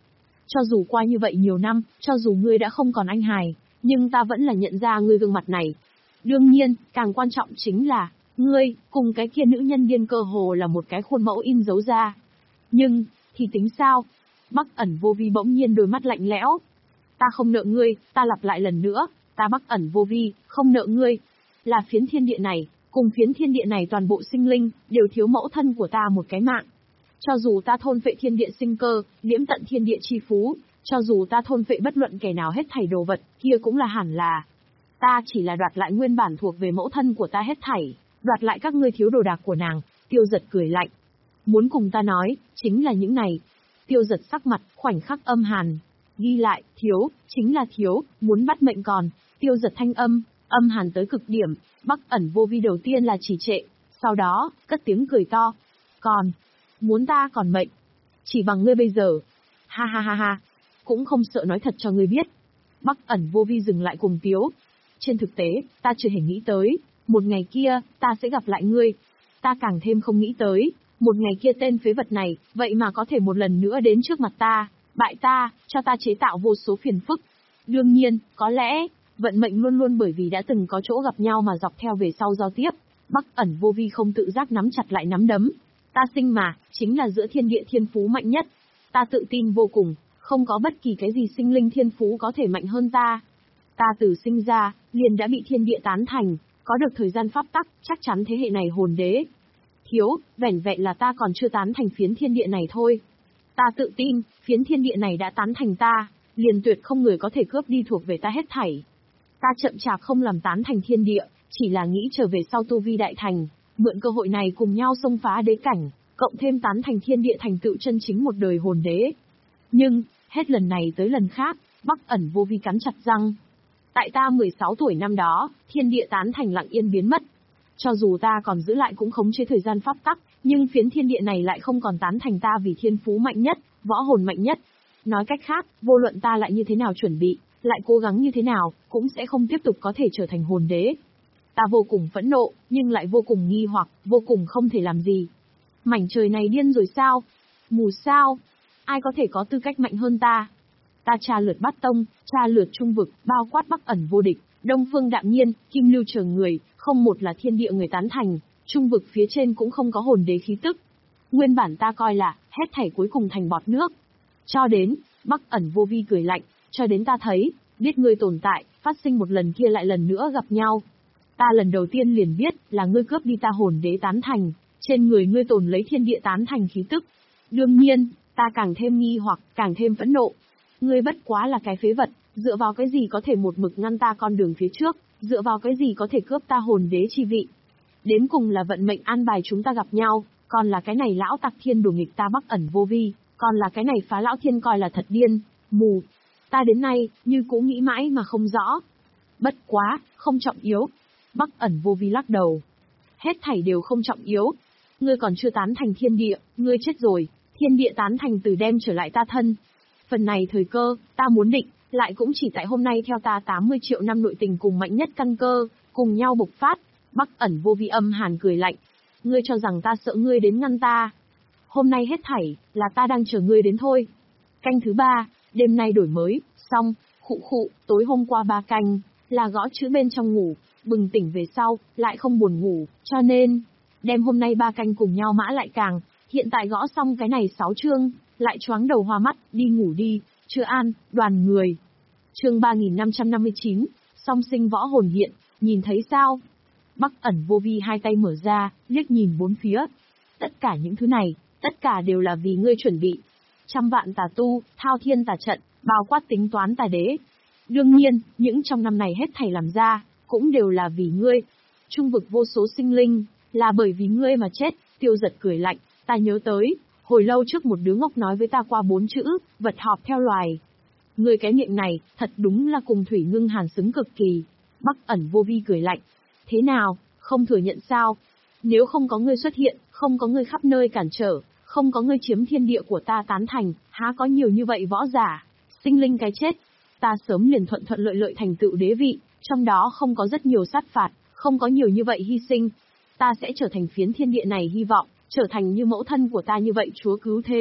Cho dù qua như vậy nhiều năm, cho dù ngươi đã không còn anh hài, nhưng ta vẫn là nhận ra ngươi gương mặt này. Đương nhiên, càng quan trọng chính là, ngươi, cùng cái kia nữ nhân điên cơ hồ là một cái khuôn mẫu in dấu ra. Nhưng, thì tính sao? Bắc Ẩn Vô Vi bỗng nhiên đôi mắt lạnh lẽo. Ta không nợ ngươi, ta lặp lại lần nữa, ta Bắc Ẩn Vô Vi, không nợ ngươi. Là phiến thiên địa này, cùng phiến thiên địa này toàn bộ sinh linh, đều thiếu mẫu thân của ta một cái mạng. Cho dù ta thôn phệ thiên địa sinh cơ, liễm tận thiên địa chi phú, cho dù ta thôn phệ bất luận kẻ nào hết thảy đồ vật, kia cũng là hẳn là. Ta chỉ là đoạt lại nguyên bản thuộc về mẫu thân của ta hết thảy, đoạt lại các ngươi thiếu đồ đạc của nàng. Tiêu Giật cười lạnh. Muốn cùng ta nói, chính là những này. Tiêu Giật sắc mặt, khoảnh khắc âm hàn. Ghi lại, thiếu, chính là thiếu, muốn bắt mệnh còn. Tiêu Giật thanh âm, âm hàn tới cực điểm. Bắc Ẩn Vô Vi đầu tiên là trì trệ, sau đó, cất tiếng cười to. Còn, muốn ta còn mệnh, chỉ bằng ngươi bây giờ. Ha ha ha ha, cũng không sợ nói thật cho ngươi biết. Bắc Ẩn Vô Vi dừng lại cùng tiếu. Trên thực tế, ta chưa hề nghĩ tới, một ngày kia, ta sẽ gặp lại ngươi. Ta càng thêm không nghĩ tới, một ngày kia tên phế vật này, vậy mà có thể một lần nữa đến trước mặt ta, bại ta, cho ta chế tạo vô số phiền phức. Đương nhiên, có lẽ, vận mệnh luôn luôn bởi vì đã từng có chỗ gặp nhau mà dọc theo về sau giao tiếp. Bắc Ẩn Vô Vi không tự giác nắm chặt lại nắm đấm. Ta sinh mà, chính là giữa thiên địa thiên phú mạnh nhất. Ta tự tin vô cùng, không có bất kỳ cái gì sinh linh thiên phú có thể mạnh hơn ta. Ta từ sinh ra, liền đã bị thiên địa tán thành, có được thời gian pháp tắc, chắc chắn thế hệ này hồn đế. Thiếu, vẻn vẹn là ta còn chưa tán thành phiến thiên địa này thôi. Ta tự tin, phiến thiên địa này đã tán thành ta, liền tuyệt không người có thể cướp đi thuộc về ta hết thảy. Ta chậm chạp không làm tán thành thiên địa, chỉ là nghĩ trở về sau tu vi đại thành, mượn cơ hội này cùng nhau xông phá đế cảnh, cộng thêm tán thành thiên địa thành tựu chân chính một đời hồn đế. Nhưng, hết lần này tới lần khác, Bắc Ẩn Vô Vi cắn chặt răng. Tại ta mười sáu tuổi năm đó, thiên địa tán thành lặng yên biến mất. Cho dù ta còn giữ lại cũng khống chế thời gian pháp tắc, nhưng phiến thiên địa này lại không còn tán thành ta vì thiên phú mạnh nhất, võ hồn mạnh nhất. Nói cách khác, vô luận ta lại như thế nào chuẩn bị, lại cố gắng như thế nào, cũng sẽ không tiếp tục có thể trở thành hồn đế. Ta vô cùng phẫn nộ, nhưng lại vô cùng nghi hoặc, vô cùng không thể làm gì. Mảnh trời này điên rồi sao? Mù sao? Ai có thể có tư cách mạnh hơn ta? Ta tra lượt bát tông, tra lượt trung vực, bao quát Bắc Ẩn vô địch, Đông Phương đạm nhiên, Kim Lưu chờ người, không một là thiên địa người tán thành, trung vực phía trên cũng không có hồn đế khí tức. Nguyên bản ta coi là, hết thảy cuối cùng thành bọt nước. Cho đến, Bắc Ẩn Vô Vi cười lạnh, cho đến ta thấy, biết ngươi tồn tại, phát sinh một lần kia lại lần nữa gặp nhau. Ta lần đầu tiên liền biết, là ngươi cướp đi ta hồn đế tán thành, trên người ngươi tồn lấy thiên địa tán thành khí tức. Đương nhiên, ta càng thêm nghi hoặc, càng thêm phẫn nộ. Ngươi bất quá là cái phế vật, dựa vào cái gì có thể một mực ngăn ta con đường phía trước, dựa vào cái gì có thể cướp ta hồn đế chi vị. Đến cùng là vận mệnh an bài chúng ta gặp nhau, còn là cái này lão tặc thiên đùa nghịch ta Bắc Ẩn Vô Vi, còn là cái này phá lão thiên coi là thật điên, mù. Ta đến nay, như cũ nghĩ mãi mà không rõ. Bất quá, không trọng yếu. Bắc Ẩn Vô Vi lắc đầu. Hết thảy đều không trọng yếu. Ngươi còn chưa tán thành thiên địa, ngươi chết rồi, thiên địa tán thành từ đem trở lại ta thân. Phần này thời cơ, ta muốn định, lại cũng chỉ tại hôm nay theo ta tám mươi triệu năm nội tình cùng mạnh nhất căn cơ, cùng nhau bộc phát. Bắc Ẩn Vô Vi âm hàn cười lạnh. Ngươi cho rằng ta sợ ngươi đến ngăn ta. Hôm nay hết thảy, là ta đang chờ ngươi đến thôi. Canh thứ ba, đêm nay đổi mới, xong, khụ khụ, tối hôm qua ba canh, là gõ chữ bên trong ngủ, bừng tỉnh về sau, lại không buồn ngủ, cho nên, đem hôm nay ba canh cùng nhau mã lại càng, hiện tại gõ xong cái này sáu chương, lại choáng đầu hoa mắt, đi ngủ đi, chưa an, đoàn người. Chương ba nghìn năm trăm năm mươi chín, song sinh võ hồn hiện, nhìn thấy sao? Bắc Ẩn Vô Vi hai tay mở ra, liếc nhìn bốn phía. Tất cả những thứ này, tất cả đều là vì ngươi chuẩn bị. Trăm vạn tà tu, thao thiên tà trận, bao quát tính toán tà đế. Đương nhiên, những trong năm này hết thảy làm ra, cũng đều là vì ngươi. Trung vực vô số sinh linh, là bởi vì ngươi mà chết. Tiêu Giật cười lạnh, ta nhớ tới, hồi lâu trước một đứa ngốc nói với ta qua bốn chữ, vật họp theo loài. Ngươi cái miệng này, thật đúng là cùng Thủy Ngưng Hàn xứng cực kỳ. Bắc Ẩn Vô Vi cười lạnh. Thế nào, không thừa nhận sao? Nếu không có ngươi xuất hiện, không có ngươi khắp nơi cản trở, không có ngươi chiếm thiên địa của ta tán thành, há có nhiều như vậy võ giả, sinh linh cái chết. Ta sớm liền thuận thuận lợi lợi thành tựu đế vị, trong đó không có rất nhiều sát phạt, không có nhiều như vậy hy sinh. Ta sẽ trở thành phiến thiên địa này hy vọng, trở thành như mẫu thân của ta như vậy chúa cứu thế,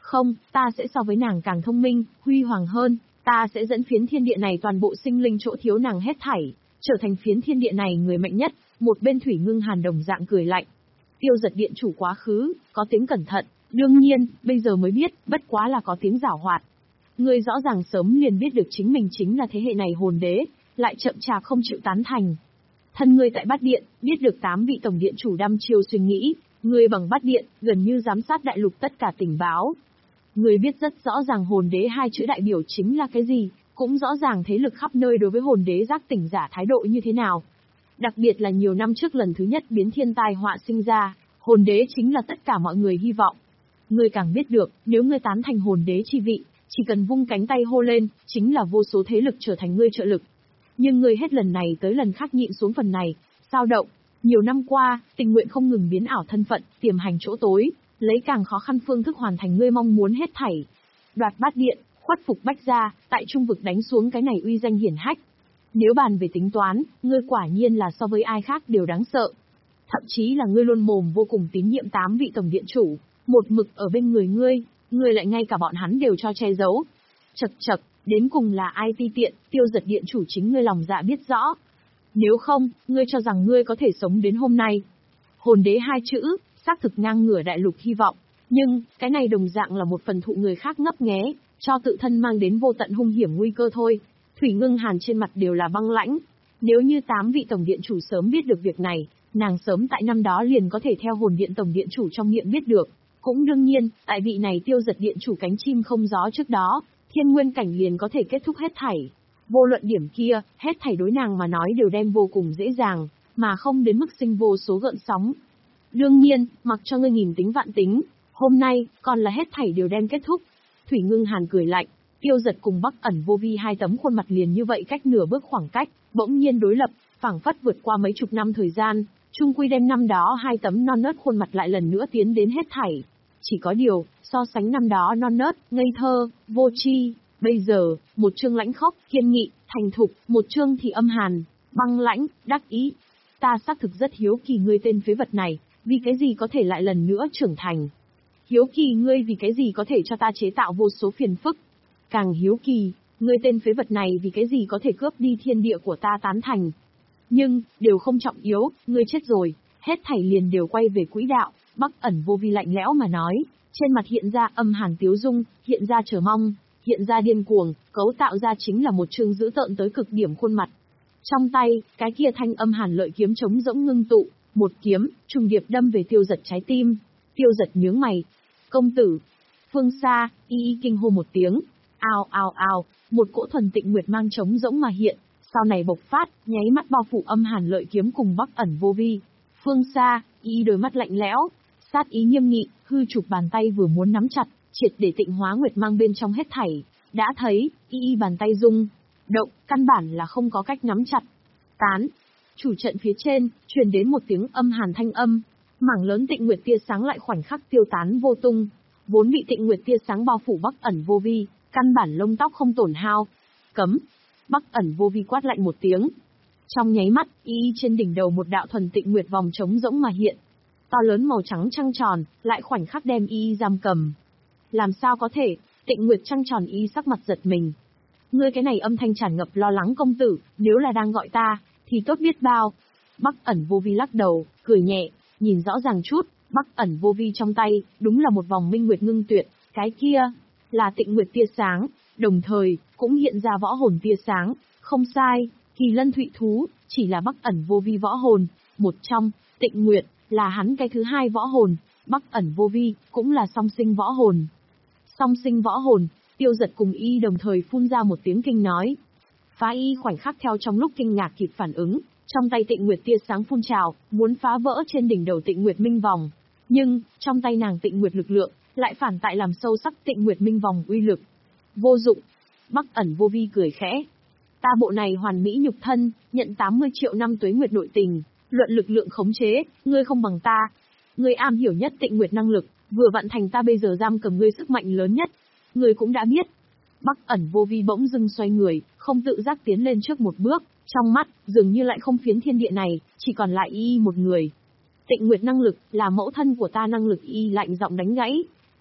Không, ta sẽ so với nàng càng thông minh, huy hoàng hơn, ta sẽ dẫn phiến thiên địa này toàn bộ sinh linh chỗ thiếu nàng hết thảy, trở thành phiến thiên địa này người mạnh nhất. Một bên Thủy Ngưng Hàn đồng dạng cười lạnh. Tiêu Giật điện chủ quá khứ, có tiếng cẩn thận, đương nhiên, bây giờ mới biết, bất quá là có tiếng giảo hoạt. Ngươi rõ ràng sớm liền biết được chính mình chính là thế hệ này hồn đế, lại chậm chạp không chịu tán thành. Thân ngươi tại Bát Điện, biết được tám vị tổng điện chủ đăm chiêu suy nghĩ, ngươi bằng Bát Điện, gần như giám sát đại lục tất cả tình báo. Ngươi biết rất rõ ràng hồn đế hai chữ đại biểu chính là cái gì, cũng rõ ràng thế lực khắp nơi đối với hồn đế giác tỉnh giả thái độ như thế nào. Đặc biệt là nhiều năm trước lần thứ nhất biến thiên tai họa sinh ra, hồn đế chính là tất cả mọi người hy vọng. Ngươi càng biết được, nếu ngươi tán thành hồn đế chi vị, chỉ cần vung cánh tay hô lên, chính là vô số thế lực trở thành ngươi trợ lực. Nhưng ngươi hết lần này tới lần khác nhịn xuống phần này, sao động. Nhiều năm qua, tình nguyện không ngừng biến ảo thân phận, tiềm hành chỗ tối, lấy càng khó khăn phương thức hoàn thành ngươi mong muốn hết thảy. Đoạt Bát Điện, khuất phục Bách Gia, tại trung vực đánh xuống cái này uy danh hiển hách. Nếu bàn về tính toán, ngươi quả nhiên là so với ai khác đều đáng sợ. Thậm chí là ngươi luôn mồm vô cùng tín nhiệm tám vị tổng điện chủ, một mực ở bên người ngươi, ngươi lại ngay cả bọn hắn đều cho che giấu. Chậc chậc, đến cùng là ai ti tiện, Tiêu Giật điện chủ chính ngươi lòng dạ biết rõ. Nếu không, ngươi cho rằng ngươi có thể sống đến hôm nay. Hồn đế hai chữ, xác thực ngang ngửa đại lục hy vọng, nhưng, cái này đồng dạng là một phần thụ người khác ngấp nghé, cho tự thân mang đến vô tận hung hiểm nguy cơ thôi. Thủy Ngưng Hàn trên mặt đều là băng lãnh. Nếu như tám vị tổng điện chủ sớm biết được việc này, nàng sớm tại năm đó liền có thể theo hồn điện tổng điện chủ trong miệng biết được. Cũng đương nhiên, tại vị này Tiêu Giật điện chủ cánh chim không gió trước đó, thiên nguyên cảnh liền có thể kết thúc hết thảy. Vô luận điểm kia, hết thảy đối nàng mà nói đều đem vô cùng dễ dàng, mà không đến mức sinh vô số gợn sóng. Đương nhiên, mặc cho ngươi nghìn tính vạn tính, hôm nay, còn là hết thảy đều đem kết thúc. Thủy Ngưng Hàn cười lạnh, Tiêu Giật cùng Bắc Ẩn Vô Vi hai tấm khuôn mặt liền như vậy cách nửa bước khoảng cách, bỗng nhiên đối lập, phảng phất vượt qua mấy chục năm thời gian, chung quy đem năm đó hai tấm non nớt khuôn mặt lại lần nữa tiến đến hết thảy. Chỉ có điều, so sánh năm đó non nớt, ngây thơ, vô tri, bây giờ, một chương lãnh khốc, kiên nghị, thành thục, một chương thì âm hàn, băng lãnh, đắc ý. Ta xác thực rất hiếu kỳ ngươi tên phế vật này, vì cái gì có thể lại lần nữa trưởng thành. Hiếu kỳ ngươi vì cái gì có thể cho ta chế tạo vô số phiền phức. Càng hiếu kỳ, ngươi tên phế vật này vì cái gì có thể cướp đi thiên địa của ta tán thành. Nhưng, đều không trọng yếu, ngươi chết rồi, hết thảy liền đều quay về quỹ đạo. Bắc Ẩn Vô Vi lạnh lẽo mà nói, trên mặt hiện ra âm hàn tiếu dung, hiện ra chờ mong, hiện ra điên cuồng, cấu tạo ra chính là một chương dữ tợn tới cực điểm khuôn mặt. Trong tay, cái kia thanh âm hàn lợi kiếm trống rỗng ngưng tụ, một kiếm, trùng điệp đâm về Tiêu Giật trái tim. Tiêu Giật nhướng mày. Công tử. Phương xa, y y kinh hô một tiếng. Ao ao ao, một cỗ thuần tịnh nguyệt mang trống rỗng mà hiện, sau này bộc phát, nháy mắt bao phủ âm hàn lợi kiếm cùng Bắc Ẩn Vô Vi. Phương xa, y y đôi mắt lạnh lẽo, sát ý nghiêm nghị, hư chụp bàn tay vừa muốn nắm chặt, triệt để tịnh hóa nguyệt mang bên trong hết thảy. Đã thấy, y y bàn tay rung động, căn bản là không có cách nắm chặt. Tán. Chủ trận phía trên, truyền đến một tiếng âm hàn thanh âm. Mảng lớn tịnh nguyệt tia sáng lại khoảnh khắc tiêu tán vô tung. Vốn bị tịnh nguyệt tia sáng bao phủ Bắc Ẩn Vô Vi, căn bản lông tóc không tổn hao. Cấm. Bắc Ẩn Vô Vi quát lạnh một tiếng. Trong nháy mắt, y y trên đỉnh đầu một đạo thuần tịnh nguyệt vòng trống rỗng mà hiện. To lớn màu trắng trăng tròn, lại khoảnh khắc đem y y giam cầm. Làm sao có thể, tịnh nguyệt trăng tròn y sắc mặt giật mình. Ngươi cái này âm thanh tràn ngập lo lắng công tử, nếu là đang gọi ta, thì tốt biết bao. Bắc Ẩn Vô Vi lắc đầu, cười nhẹ, nhìn rõ ràng chút, Bắc Ẩn Vô Vi trong tay, đúng là một vòng minh nguyệt ngưng tuyệt, cái kia, là tịnh nguyệt tia sáng, đồng thời, cũng hiện ra võ hồn tia sáng, không sai, Kỳ Lân Thụy Thú, chỉ là Bắc Ẩn Vô Vi võ hồn, một trong, tịnh nguyệt, là hắn cái thứ hai võ hồn, Bắc Ẩn Vô Vi, cũng là song sinh võ hồn. Song sinh võ hồn, Tiêu Giật cùng y đồng thời phun ra một tiếng kinh nói. Phá y khoảnh khắc theo trong lúc kinh ngạc kịp phản ứng, trong tay tịnh nguyệt tia sáng phun trào, muốn phá vỡ trên đỉnh đầu tịnh nguyệt minh vòng. Nhưng, trong tay nàng tịnh nguyệt lực lượng, lại phản tại làm sâu sắc tịnh nguyệt minh vòng uy lực. Vô dụng. Bắc Ẩn Vô Vi cười khẽ. Ta bộ này hoàn mỹ nhục thân, nhận tám mươi triệu năm tuế nguyệt nội tình, luận lực lượng khống chế, ngươi không bằng ta. Ngươi am hiểu nhất tịnh nguyệt năng lực, vừa vặn thành ta bây giờ giam cầm ngươi sức mạnh lớn nhất. Ngươi cũng đã biết. Bắc Ẩn Vô Vi bỗng dưng xoay người, không tự giác tiến lên trước một bước, trong mắt, dường như lại không phiến thiên địa này, chỉ còn lại y một người. Tịnh nguyệt năng lực, là mẫu thân của ta năng lực y lạnh giọng đánh gãy.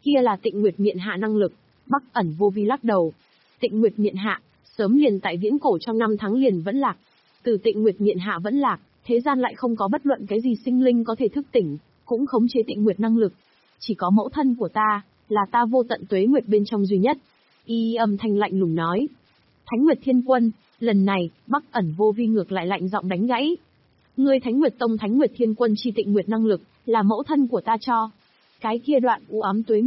Kia là Tịnh Nguyệt Miện Hạ năng lực. Bắc Ẩn Vô Vi lắc đầu. Tịnh Nguyệt Miện Hạ, sớm liền tại viễn cổ trong năm tháng liền vẫn lạc. Từ Tịnh Nguyệt Miện Hạ vẫn lạc, thế gian lại không có bất luận cái gì sinh linh có thể thức tỉnh, cũng khống chế Tịnh Nguyệt năng lực. Chỉ có mẫu thân của ta, là ta vô tận tuế nguyệt bên trong duy nhất. Y âm thanh lạnh lùng nói. Thánh Nguyệt Thiên Quân, lần này, Bắc Ẩn Vô Vi ngược lại lạnh giọng đánh gãy. Ngươi Thánh Nguyệt Tông Thánh Nguyệt Thiên Quân chi Tịnh Nguyệt năng lực, là mẫu thân của ta cho. Cái kia đoạn u ám tuế